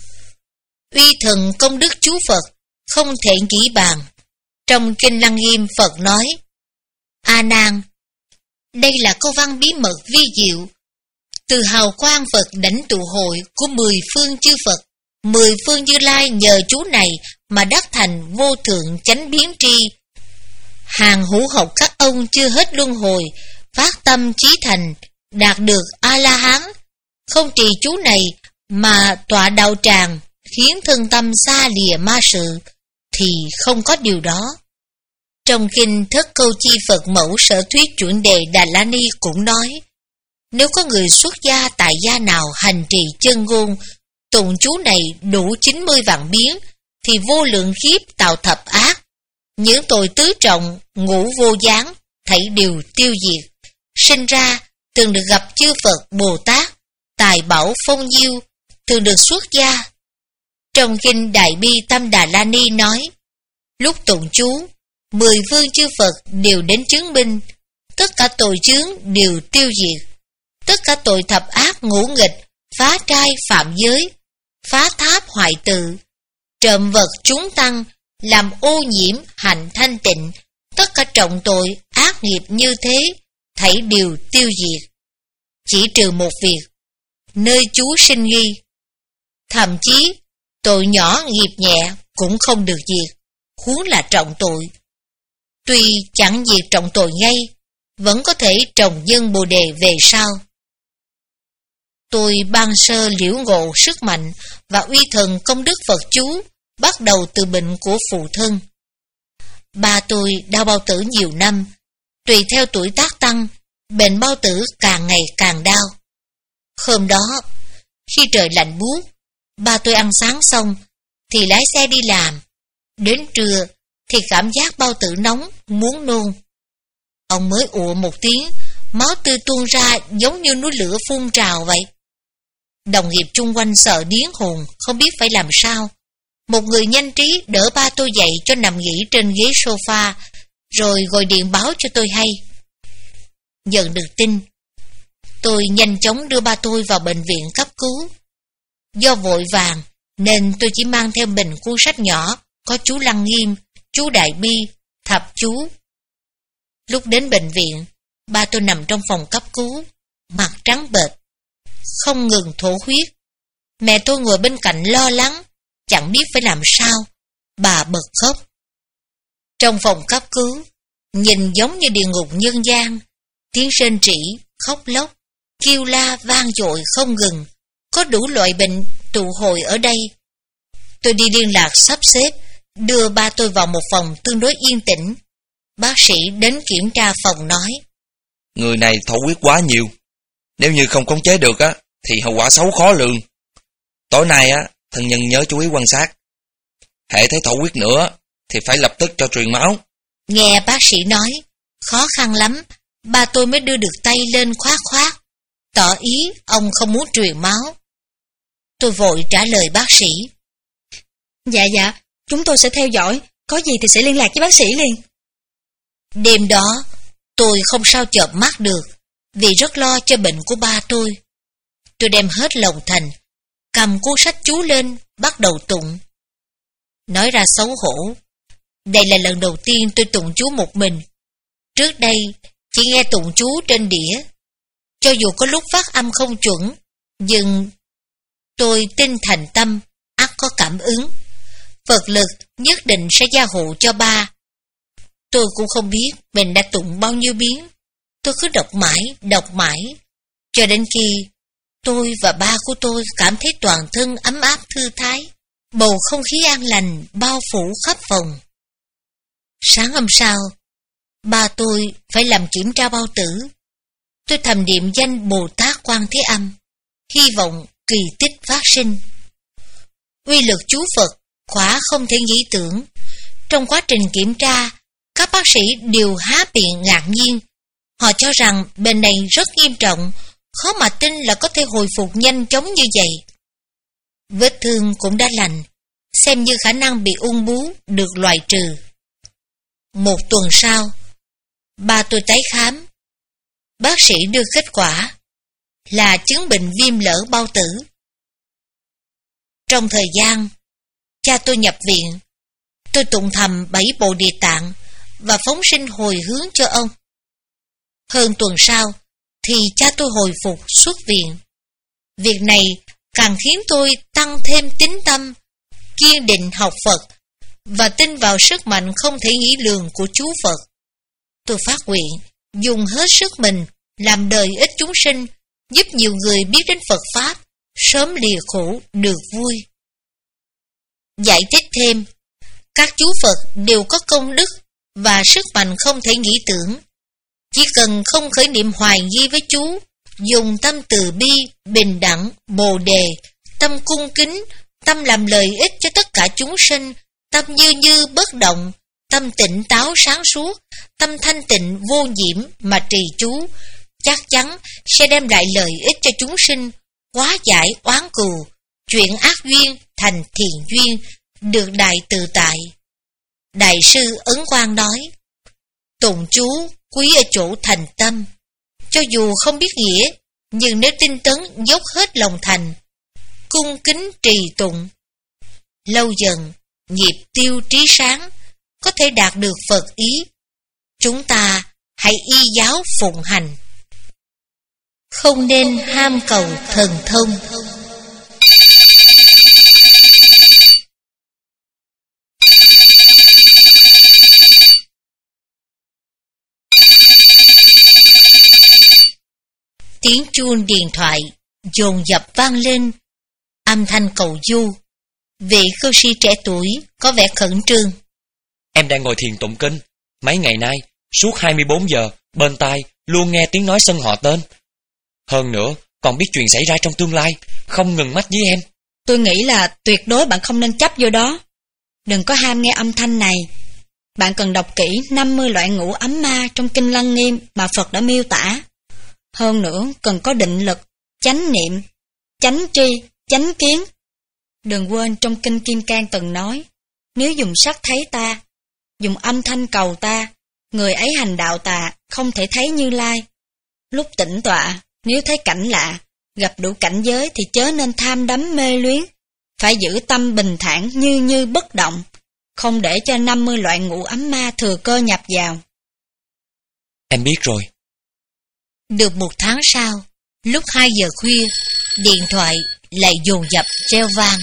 [SPEAKER 1] Uy thần công đức chú Phật không thể nghĩ bàn. Trong Kinh Lăng Nghiêm, Phật nói, A Nan, đây là câu văn bí mật vi diệu, từ hào quang Phật đảnh tụ hội của mười phương chư Phật, mười phương Như Lai nhờ chú này mà đắc thành vô thượng chánh biến tri. Hàng hữu học các ông chưa hết luân hồi, phát tâm chí thành, đạt được A-la-hán, không trì chú này mà tọa đạo tràng, khiến thân tâm xa lìa ma sự, thì không có điều đó. Trong Kinh Thất Câu Chi Phật Mẫu Sở Thuyết Chuẩn Đề Đà La Ni cũng nói, nếu có người xuất gia tại gia nào hành trì chân ngôn, tụng chú này đủ chín mươi vạn biến, thì vô lượng kiếp tạo thập ác, những tội tứ trọng, ngũ vô gián, thảy đều tiêu diệt. Sinh ra, thường được gặp chư Phật Bồ Tát, tài bảo phong nhiêu, thường được xuất gia. Trong Kinh Đại Bi Tâm Đà La Ni nói, lúc tụng chú, mười phương chư Phật đều đến chứng minh, tất cả tội chướng đều tiêu diệt, tất cả tội thập ác ngũ nghịch, phá trai phạm giới, phá tháp hoại tự, trộm vật chúng tăng, làm ô nhiễm hành thanh tịnh, tất cả trọng tội ác nghiệp như thế, thảy đều tiêu diệt. Chỉ trừ một việc, nơi chú sinh nghi. Thậm chí, tội nhỏ nghiệp nhẹ cũng không được diệt, huống là trọng tội. Tuy chẳng diệt trọng tội ngay, vẫn có thể trồng nhân bồ đề về sau. Tôi ban sơ liễu ngộ sức mạnh và uy thần công đức Phật chú, bắt đầu từ bệnh của phụ thân. Ba tôi đau bao tử nhiều năm, tùy theo tuổi tác tăng, bệnh bao tử càng ngày càng đau. Hôm đó, khi trời lạnh buốt, ba tôi ăn sáng xong thì lái xe đi làm. Đến trưa thì cảm giác bao tử nóng, muốn nôn. Ông mới ụa một tiếng, máu tươi tuôn ra giống như núi lửa phun trào vậy. Đồng nghiệp chung quanh sợ điếng hồn, không biết phải làm sao. Một người nhanh trí đỡ ba tôi dậy cho nằm nghỉ trên ghế sofa, rồi gọi điện báo cho tôi hay. Nhận được tin, tôi nhanh chóng đưa ba tôi vào bệnh viện cấp cứu. Do vội vàng nên tôi chỉ mang theo bình cuốn sách nhỏ có chú Lăng Nghiêm, chú Đại Bi thập chú. Lúc đến bệnh viện, ba tôi nằm trong phòng cấp cứu, mặt trắng bệch, không ngừng thổ huyết. Mẹ tôi ngồi bên cạnh lo lắng, chẳng biết phải làm sao. Bà bật khóc. Trong phòng cấp cứu, nhìn giống như địa ngục nhân gian, tiếng rên rỉ, khóc lóc, kêu la vang dội không ngừng, có đủ loại bệnh tụ hội ở đây. Tôi đi liên lạc sắp xếp, đưa ba tôi vào một phòng tương đối yên tĩnh. Bác sĩ đến kiểm tra phòng nói:
[SPEAKER 4] Người này thổ huyết quá nhiều. Nếu như không khống chế được á, thì hậu quả xấu khó lường. Tối nay á, thân nhân nhớ chú ý quan sát. Hễ thấy thổ huyết nữa, thì phải lập tức cho truyền máu.
[SPEAKER 1] Nghe bác sĩ nói, khó khăn lắm, ba tôi mới đưa được tay lên khoát khoát, tỏ ý ông không muốn truyền máu. Tôi vội trả lời bác sĩ:
[SPEAKER 5] Dạ dạ, chúng tôi sẽ theo dõi, có gì thì sẽ liên lạc với bác sĩ liền.
[SPEAKER 1] Đêm đó, tôi không sao chợp mắt được, vì rất lo cho bệnh của ba tôi. Tôi đem hết lòng thành, cầm cuốn sách chú lên, bắt đầu tụng. Nói ra xấu hổ, đây là lần đầu tiên tôi tụng chú một mình. Trước đây, chỉ nghe tụng chú trên đĩa. Cho dù có lúc phát âm không chuẩn, nhưng tôi tin thành tâm, ắt có cảm ứng. Phật lực nhất định sẽ gia hộ cho ba. Tôi cũng không biết mình đã tụng bao nhiêu biến. Tôi cứ đọc mãi, đọc mãi, cho đến khi tôi và ba của tôi cảm thấy toàn thân ấm áp thư thái, bầu không khí an lành bao phủ khắp phòng. Sáng hôm sau, ba tôi phải làm kiểm tra bao tử. Tôi thầm niệm danh Bồ Tát Quan Thế Âm, hy vọng kỳ tích phát sinh. Uy lực chú Phật quả không thể nghĩ tưởng. Trong quá trình kiểm tra, các bác sĩ đều há miệng ngạc nhiên. Họ cho rằng bệnh này rất nghiêm trọng, khó mà tin là có thể hồi phục nhanh chóng như vậy. Vết thương cũng đã lành, xem như khả năng bị ung bướu được loại trừ. Một tuần sau, ba tôi tái khám. Bác sĩ đưa kết quả là chứng bệnh viêm lở bao tử. Trong thời gian cha tôi nhập viện, tôi tụng thầm bảy bộ địa tạng và phóng sinh hồi hướng cho ông. Hơn tuần sau thì cha tôi hồi phục xuất viện. Việc này càng khiến tôi tăng thêm tín tâm, kiên định học Phật và tin vào sức mạnh không thể nghĩ lường của chú Phật. Tôi phát nguyện dùng hết sức mình làm đời ích chúng sinh, giúp nhiều người biết đến Phật Pháp, sớm lìa khổ được vui. Giải thích thêm, các chú Phật đều có công đức và sức mạnh không thể nghĩ tưởng. Chỉ cần không khởi niệm hoài nghi với chú, dùng tâm từ bi, bình đẳng, bồ đề, tâm cung kính, tâm làm lợi ích cho tất cả chúng sinh, tâm như như bất động, tâm tỉnh táo sáng suốt, tâm thanh tịnh vô nhiễm mà trì chú, chắc chắn sẽ đem lại lợi ích cho chúng sinh, hóa giải oán cừu, chuyển ác duyên thành thiện duyên, được đại tự tại. Đại sư Ấn Quang nói, tụng chú quý ở chỗ thành tâm. Cho dù không biết nghĩa, nhưng nếu tinh tấn dốc hết lòng thành, cung kính trì tụng, lâu dần nghiệp tiêu trí sáng, có thể đạt được Phật ý. Chúng ta hãy y giáo phụng hành, không nên ham cầu thần thông. Tiếng chuông điện thoại dồn dập vang lên, âm thanh cầu du. Vị cư sĩ trẻ tuổi có vẻ khẩn trương.
[SPEAKER 4] Em đang ngồi thiền tụng kinh. Mấy ngày nay, suốt hai mươi bốn giờ, bên tai luôn nghe tiếng nói xưng họ tên. Hơn nữa, còn biết chuyện xảy ra trong tương lai, không ngừng mách với em.
[SPEAKER 5] Tôi nghĩ là tuyệt đối bạn không nên chấp vô đó. Đừng có ham nghe âm thanh này. Bạn cần đọc kỹ năm mươi loại ngũ ấm ma trong kinh Lăng Nghiêm mà Phật đã miêu tả. Hơn nữa, cần có định lực, chánh niệm, chánh tri, chánh kiến. Đừng quên trong kinh Kim Cang từng nói, nếu dùng sắc thấy ta, dùng âm thanh cầu ta, người ấy hành đạo tà, không thể thấy Như Lai. Lúc tĩnh tọa, nếu thấy cảnh lạ, gặp đủ cảnh giới thì chớ nên tham đắm mê luyến, phải giữ tâm bình thản như như bất động, không để cho năm mươi loại ngũ ấm ma thừa cơ nhập vào.
[SPEAKER 4] Em biết rồi.
[SPEAKER 1] Được một tháng sau, lúc hai giờ khuya, điện thoại lại dồn dập reo vang.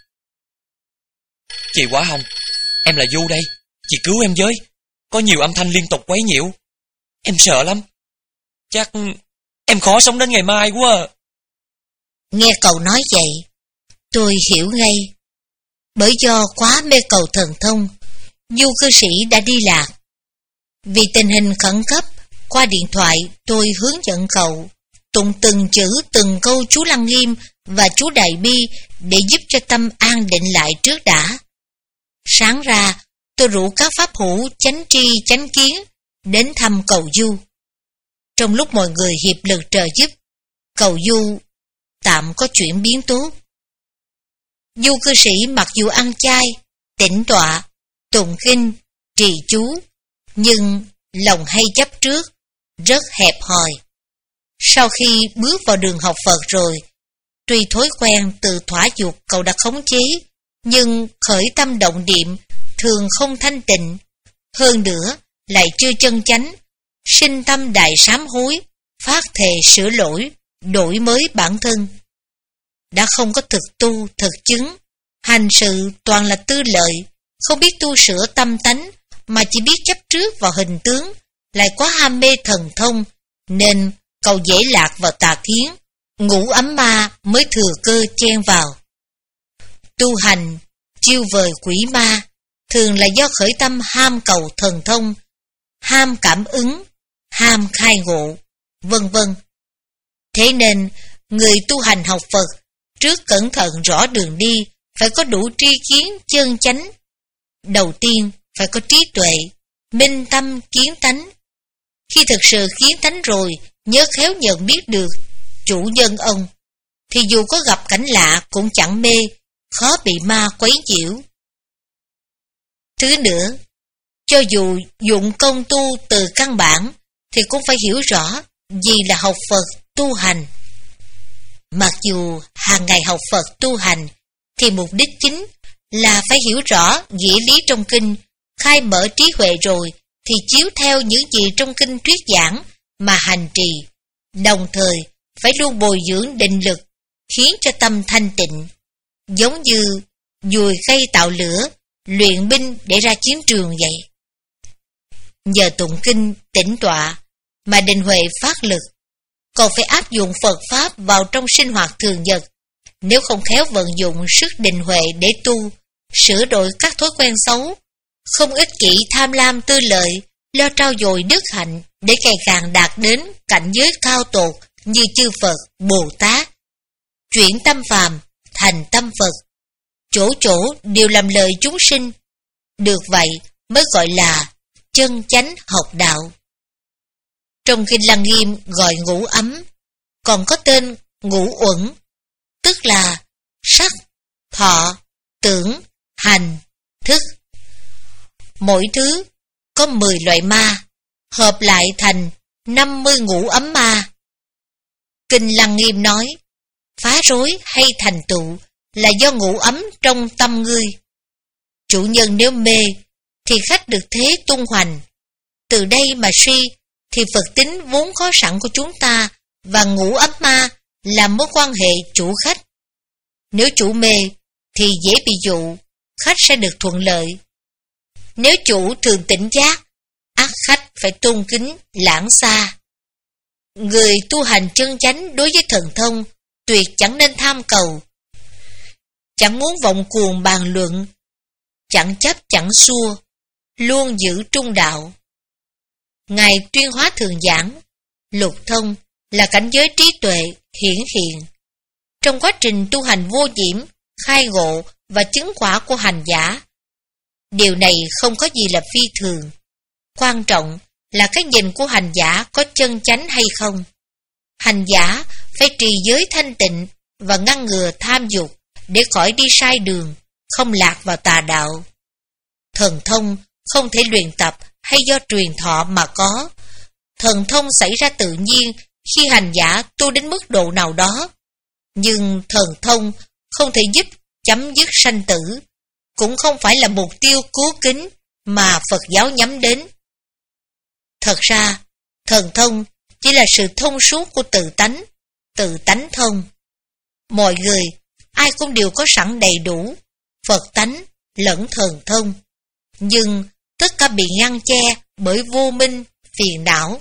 [SPEAKER 4] Chị Quả Hồng, em là Du đây. Chị cứu em với. Có nhiều âm thanh liên tục quấy nhiễu. Em sợ lắm. Chắc em khó sống đến ngày mai quá à.
[SPEAKER 1] Nghe cậu nói vậy, tôi hiểu ngay. Bởi do quá mê cầu thần thông, Du cư sĩ đã đi lạc. Vì tình hình khẩn cấp, qua điện thoại tôi hướng dẫn cậu tụng từng chữ từng câu chú Lăng Nghiêm và chú Đại Bi để giúp cho tâm an định lại trước đã. Sáng ra, tôi rủ các pháp hữu chánh tri chánh kiến đến thăm cậu Du. Trong lúc mọi người hiệp lực trợ giúp, cậu Du tạm có chuyển biến tốt. Du cư sĩ mặc dù ăn chay, tĩnh tọa, tụng kinh, trì chú, nhưng lòng hay chấp trước, rất hẹp hòi. Sau khi bước vào đường học Phật rồi, tuy thói quen từ thỏa dục cậu đã khống chế, nhưng khởi tâm động niệm thường không thanh tịnh. Hơn nữa, lại chưa chân chánh, sinh tâm đại sám hối, phát thề sửa lỗi, đổi mới bản thân. Đã không có thực tu, thực chứng, hành sự toàn là tư lợi, không biết tu sửa tâm tánh, mà chỉ biết chấp trước vào hình tướng, lại quá ham mê thần thông, nên cậu dễ lạc vào tà kiến, ngũ ấm ma mới thừa cơ chen vào. Tu hành, chiêu vời quỷ ma, thường là do khởi tâm ham cầu thần thông, ham cảm ứng, ham khai ngộ, vân vân. Thế nên, người tu hành học Phật, trước cẩn thận rõ đường đi, phải có đủ tri kiến chân chánh. Đầu tiên, phải có trí tuệ, minh tâm kiến tánh. Khi thực sự kiến tánh rồi, nhớ khéo nhận biết được chủ nhân ông, thì dù có gặp cảnh lạ cũng chẳng mê, khó bị ma quấy nhiễu. Thứ nữa, cho dù dụng công tu từ căn bản, thì cũng phải hiểu rõ gì là học Phật tu hành. Mặc dù hàng ngày học Phật tu hành, thì mục đích chính là phải hiểu rõ nghĩa lý trong kinh, khai mở trí huệ rồi, thì chiếu theo những gì trong kinh thuyết giảng mà hành trì, đồng thời phải luôn bồi dưỡng định lực, khiến cho tâm thanh tịnh, giống như dùi cây tạo lửa, luyện binh để ra chiến trường vậy. Nhờ tụng kinh, tĩnh tọa mà định huệ phát lực, còn phải áp dụng Phật Pháp vào trong sinh hoạt thường nhật. Nếu không khéo vận dụng sức định huệ để tu, sửa đổi các thói quen xấu, không ích kỷ tham lam tư lợi, lo trao dồi đức hạnh để ngày càng đạt đến cảnh giới cao tột như chư Phật, Bồ Tát, chuyển tâm phàm thành tâm Phật, chỗ chỗ đều làm lợi chúng sinh. Được vậy mới gọi là chân chánh học đạo. Trong kinh Lăng Nghiêm gọi ngũ ấm, còn có tên ngũ uẩn, tức là sắc, thọ, tưởng, hành, thức. Mỗi thứ có mười loại ma, hợp lại thành năm mươi ngũ ấm ma. Kinh Lăng Nghiêm nói, phá rối hay thành tựu là do ngũ ấm trong tâm ngươi. Chủ nhân nếu mê, thì khách được thế tung hoành. Từ đây mà suy, thì Phật tính vốn có sẵn của chúng ta và ngũ ấm ma là mối quan hệ chủ khách. Nếu chủ mê, thì dễ bị dụ, khách sẽ được thuận lợi. Nếu chủ thường tỉnh giác, ắt khách phải tôn kính, lãng xa. Người tu hành chân chánh đối với thần thông, tuyệt chẳng nên tham cầu, chẳng muốn vọng cuồng bàn luận, chẳng chấp chẳng xua, luôn giữ trung đạo. Ngài Tuyên Hóa thường giảng, lục thông là cảnh giới trí tuệ hiển hiện. Trong quá trình tu hành vô nhiễm, khai ngộ và chứng quả của hành giả, điều này không có gì là phi thường. Quan trọng là cái nhìn của hành giả có chân chánh hay không. Hành giả phải trì giới thanh tịnh và ngăn ngừa tham dục để khỏi đi sai đường, không lạc vào tà đạo. Thần thông không thể luyện tập hay do truyền thọ mà có. Thần thông xảy ra tự nhiên khi hành giả tu đến mức độ nào đó. Nhưng thần thông không thể giúp chấm dứt sanh tử, cũng không phải là mục tiêu cố kính mà Phật giáo nhắm đến. Thật ra, thần thông chỉ là sự thông suốt của tự tánh, tự tánh thông. Mọi người, ai cũng đều có sẵn đầy đủ Phật tánh lẫn thần thông, nhưng tất cả bị ngăn che bởi vô minh, phiền não.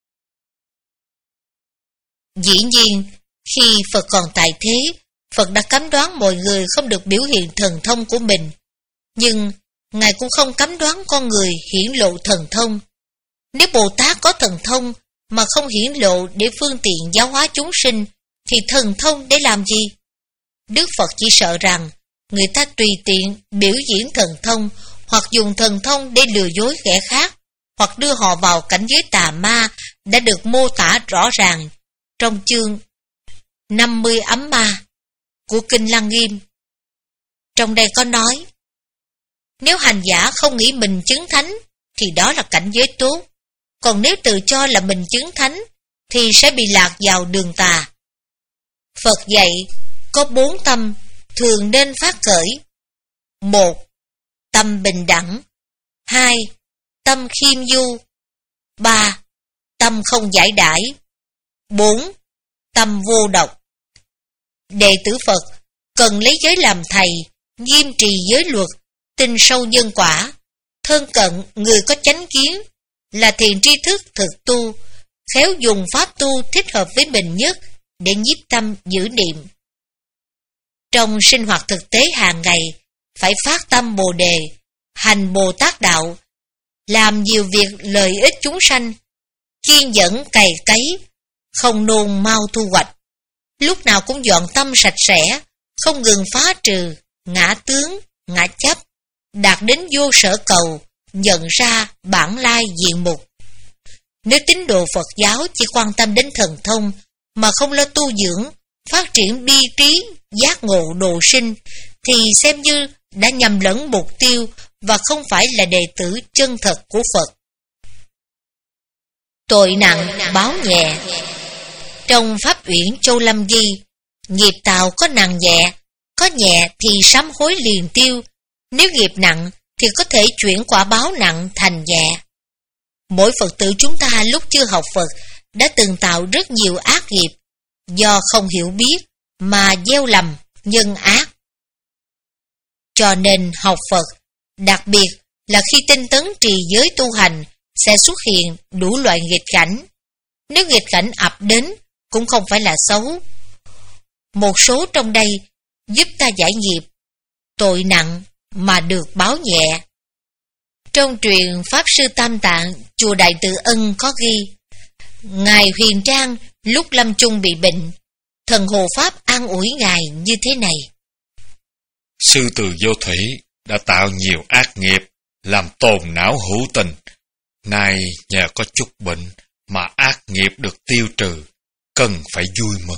[SPEAKER 1] Dĩ nhiên, khi Phật còn tại thế, Phật đã cấm đoán mọi người không được biểu hiện thần thông của mình, nhưng Ngài cũng không cấm đoán con người hiển lộ thần thông. Nếu Bồ Tát có thần thông mà không hiển lộ để phương tiện giáo hóa chúng sinh, thì thần thông để làm gì? Đức Phật chỉ sợ rằng người ta tùy tiện biểu diễn thần thông, hoặc dùng thần thông để lừa dối kẻ khác, hoặc đưa họ vào cảnh giới tà ma đã được mô tả rõ ràng trong chương năm mươi ấm ma của Kinh Lăng Nghiêm. Trong đây có nói, nếu hành giả không nghĩ mình chứng thánh thì đó là cảnh giới tốt, còn nếu tự cho là mình chứng thánh thì sẽ bị lạc vào đường tà. Phật dạy có bốn tâm thường nên phát khởi. Một, tâm bình đẳng. Hai, tâm khiêm nhu. Ba, tâm không giải đãi. Bốn, tâm vô độc. Đệ tử Phật cần lấy giới làm thầy, nghiêm trì giới luật, tin sâu nhân quả, thân cận người có chánh kiến, là thiền tri thức thực tu, khéo dùng pháp tu thích hợp với mình nhất để nhiếp tâm giữ niệm. Trong sinh hoạt thực tế hàng ngày, phải phát tâm Bồ Đề, hành Bồ Tát Đạo, làm nhiều việc lợi ích chúng sanh, kiên nhẫn cày cấy, không nôn mau thu hoạch, lúc nào cũng dọn tâm sạch sẽ, không ngừng phá trừ ngã tướng, ngã chấp, đạt đến vô sở cầu, nhận ra bản lai diện mục. Nếu tín đồ Phật giáo chỉ quan tâm đến thần thông mà không lo tu dưỡng, phát triển bi trí, giác ngộ độ sinh, thì xem như đã nhầm lẫn mục tiêu và không phải là đệ tử chân thật của Phật. Tội nặng báo nhẹ. Trong Pháp Uyển Châu Lâm ghi, nghiệp tạo có nặng nhẹ, có nhẹ thì sám hối liền tiêu, nếu nghiệp nặng thì có thể chuyển quả báo nặng thành nhẹ. Mỗi Phật tử chúng ta lúc chưa học Phật đã từng tạo rất nhiều ác nghiệp, do không hiểu biết mà gieo lầm nhân ác. Cho nên học Phật, đặc biệt là khi tinh tấn trì giới tu hành, sẽ xuất hiện đủ loại nghịch cảnh. Nếu nghịch cảnh ập đến cũng không phải là xấu. Một số trong đây giúp ta giải nghiệp, tội nặng mà được báo nhẹ. Trong truyền Pháp Sư Tam Tạng, chùa Đại Từ Ân có ghi, Ngài Huyền Trang lúc lâm chung bị bệnh, thần hộ Pháp an ủi Ngài như thế này:
[SPEAKER 7] Sư Từ Vô Thủy đã tạo nhiều ác nghiệp, làm tồn não hữu tình. Nay nhờ có chút bệnh mà ác nghiệp được tiêu trừ, cần phải vui mừng.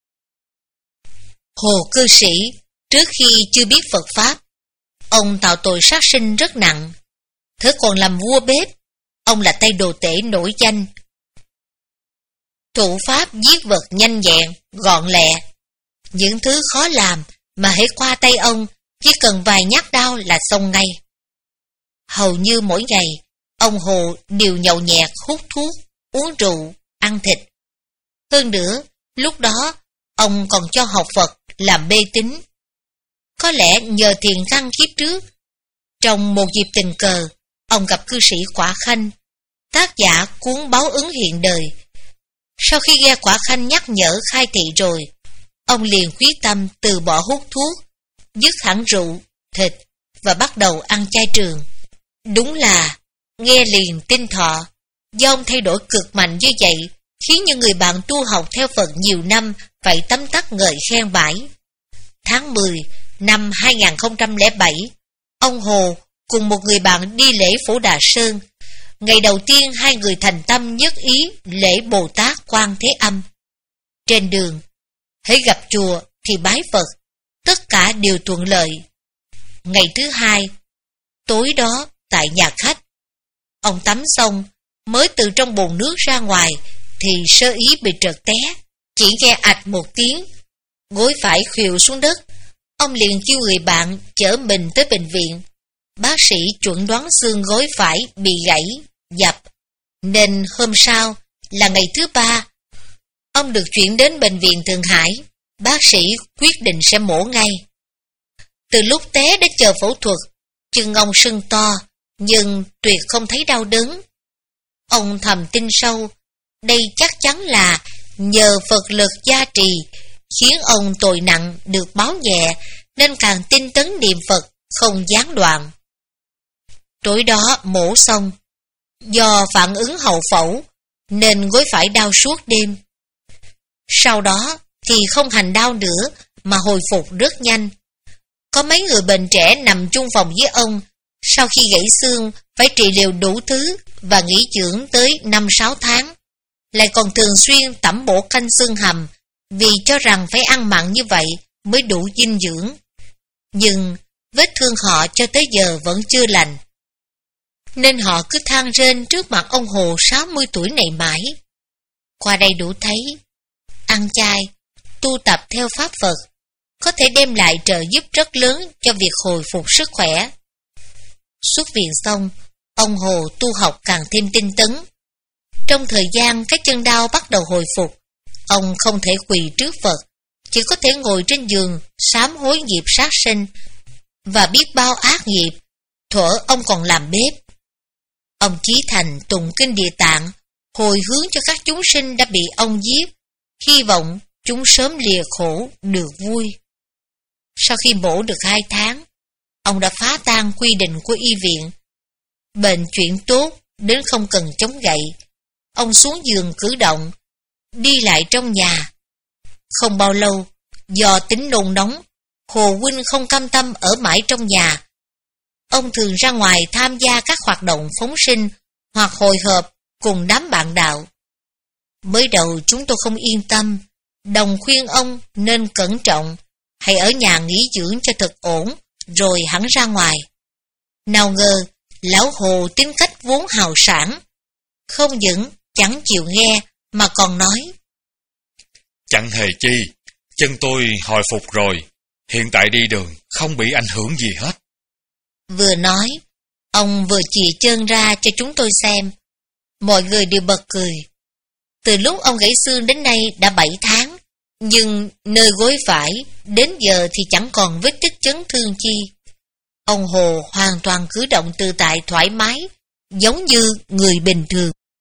[SPEAKER 1] Hồ Cư Sĩ, trước khi chưa biết Phật Pháp, ông tạo tội sát sinh rất nặng. Thế còn làm vua bếp, ông là tay đồ tể nổi danh. Thủ pháp giết vật nhanh nhẹn, gọn lẹ. Những thứ khó làm mà hễ qua tay ông, chỉ cần vài nhát đao là xong ngay. Hầu như mỗi ngày, ông Hồ đều nhậu nhẹt, hút thuốc, uống rượu, ăn thịt. Hơn nữa, lúc đó, ông còn cho học Phật làm mê tín. Có lẽ nhờ thiền căn kiếp trước, trong một dịp tình cờ, ông gặp cư sĩ Quả Khanh, tác giả cuốn Báo Ứng Hiện Đời. Sau khi nghe Quả Khanh nhắc nhở khai thị rồi, ông liền quyết tâm từ bỏ hút thuốc, dứt hẳn rượu, thịt và bắt đầu ăn chay trường. Đúng là nghe liền tin thọ. Do ông thay đổi cực mạnh như vậy, khiến những người bạn tu học theo Phật nhiều năm phải tấm tắc ngợi khen bãi. Tháng mười năm hai nghìn không trăm lẻ bảy, ông Hồ cùng một người bạn đi lễ Phổ Đà Sơn. Ngày đầu tiên hai người thành tâm nhất ý lễ Bồ Tát Quan Thế Âm. Trên đường, hễ gặp chùa thì bái Phật, tất cả đều thuận lợi. Ngày thứ hai, tối đó tại nhà khách, ông tắm xong mới từ trong bồn nước ra ngoài thì sơ ý bị trượt té, chỉ nghe ạch một tiếng, gối phải khuỵu xuống đất. Ông liền kêu người bạn chở mình tới bệnh viện. Bác sĩ chuẩn đoán xương gối phải bị gãy, dập, nên hôm sau là ngày thứ ba, ông được chuyển đến bệnh viện Thượng Hải. Bác sĩ quyết định sẽ mổ ngay. Từ lúc té đến chờ phẫu thuật, chân ông sưng to, nhưng tuyệt không thấy đau đớn. Ông thầm tin sâu, đây chắc chắn là nhờ Phật lực gia trì, khiến ông tội nặng được báo nhẹ, nên càng tin tấn niệm Phật, không gián đoạn. Tối đó mổ xong, do phản ứng hậu phẫu, nên gối phải đau suốt đêm. Sau đó thì không hành đau nữa, mà hồi phục rất nhanh. Có mấy người bệnh trẻ nằm chung phòng với ông, sau khi gãy xương phải trị liệu đủ thứ và nghỉ dưỡng tới năm sáu tháng, lại còn thường xuyên tẩm bổ canh xương hầm, vì cho rằng phải ăn mặn như vậy mới đủ dinh dưỡng. Nhưng vết thương họ cho tới giờ vẫn chưa lành, nên họ cứ than rên trước mặt ông Hồ sáu mươi tuổi này mãi. Qua đây đủ thấy, ăn chay, tu tập theo pháp Phật có thể đem lại trợ giúp rất lớn cho việc hồi phục sức khỏe. Xuất viện xong, ông Hồ tu học càng thêm tinh tấn. Trong thời gian cái chân đau bắt đầu hồi phục, ông không thể quỳ trước Phật, chỉ có thể ngồi trên giường sám hối nghiệp sát sinh và biết bao ác nghiệp, thuở ông còn làm bếp. Ông chí thành tụng kinh Địa Tạng, hồi hướng cho các chúng sinh đã bị ông giết, hy vọng chúng sớm lìa khổ được vui. Sau khi mổ được hai tháng, ông đã phá tan quy định của y viện. Bệnh chuyển tốt đến không cần chống gậy. Ông xuống giường cử động, đi lại trong nhà. Không bao lâu, do tính nôn nóng, Hồ huynh không cam tâm ở mãi trong nhà. Ông thường ra ngoài tham gia các hoạt động phóng sinh hoặc hội họp cùng đám bạn đạo. Mới đầu chúng tôi không yên tâm, đồng khuyên ông nên cẩn trọng, hãy ở nhà nghỉ dưỡng cho thật ổn, rồi hẳn ra ngoài. Nào ngờ, lão Hồ tính cách vốn hào sảng, không những chẳng chịu nghe mà còn nói:
[SPEAKER 7] Chẳng hề chi, chân tôi hồi phục rồi, hiện tại đi đường không bị ảnh hưởng gì hết.
[SPEAKER 1] Vừa nói, ông vừa chìa chân ra cho chúng tôi xem. Mọi người đều bật cười. Từ lúc ông gãy xương đến nay đã bảy tháng, nhưng nơi gối phải đến giờ thì chẳng còn vết tích chấn thương chi. Ông Hồ hoàn toàn cử động tự tại thoải mái, giống như người bình thường.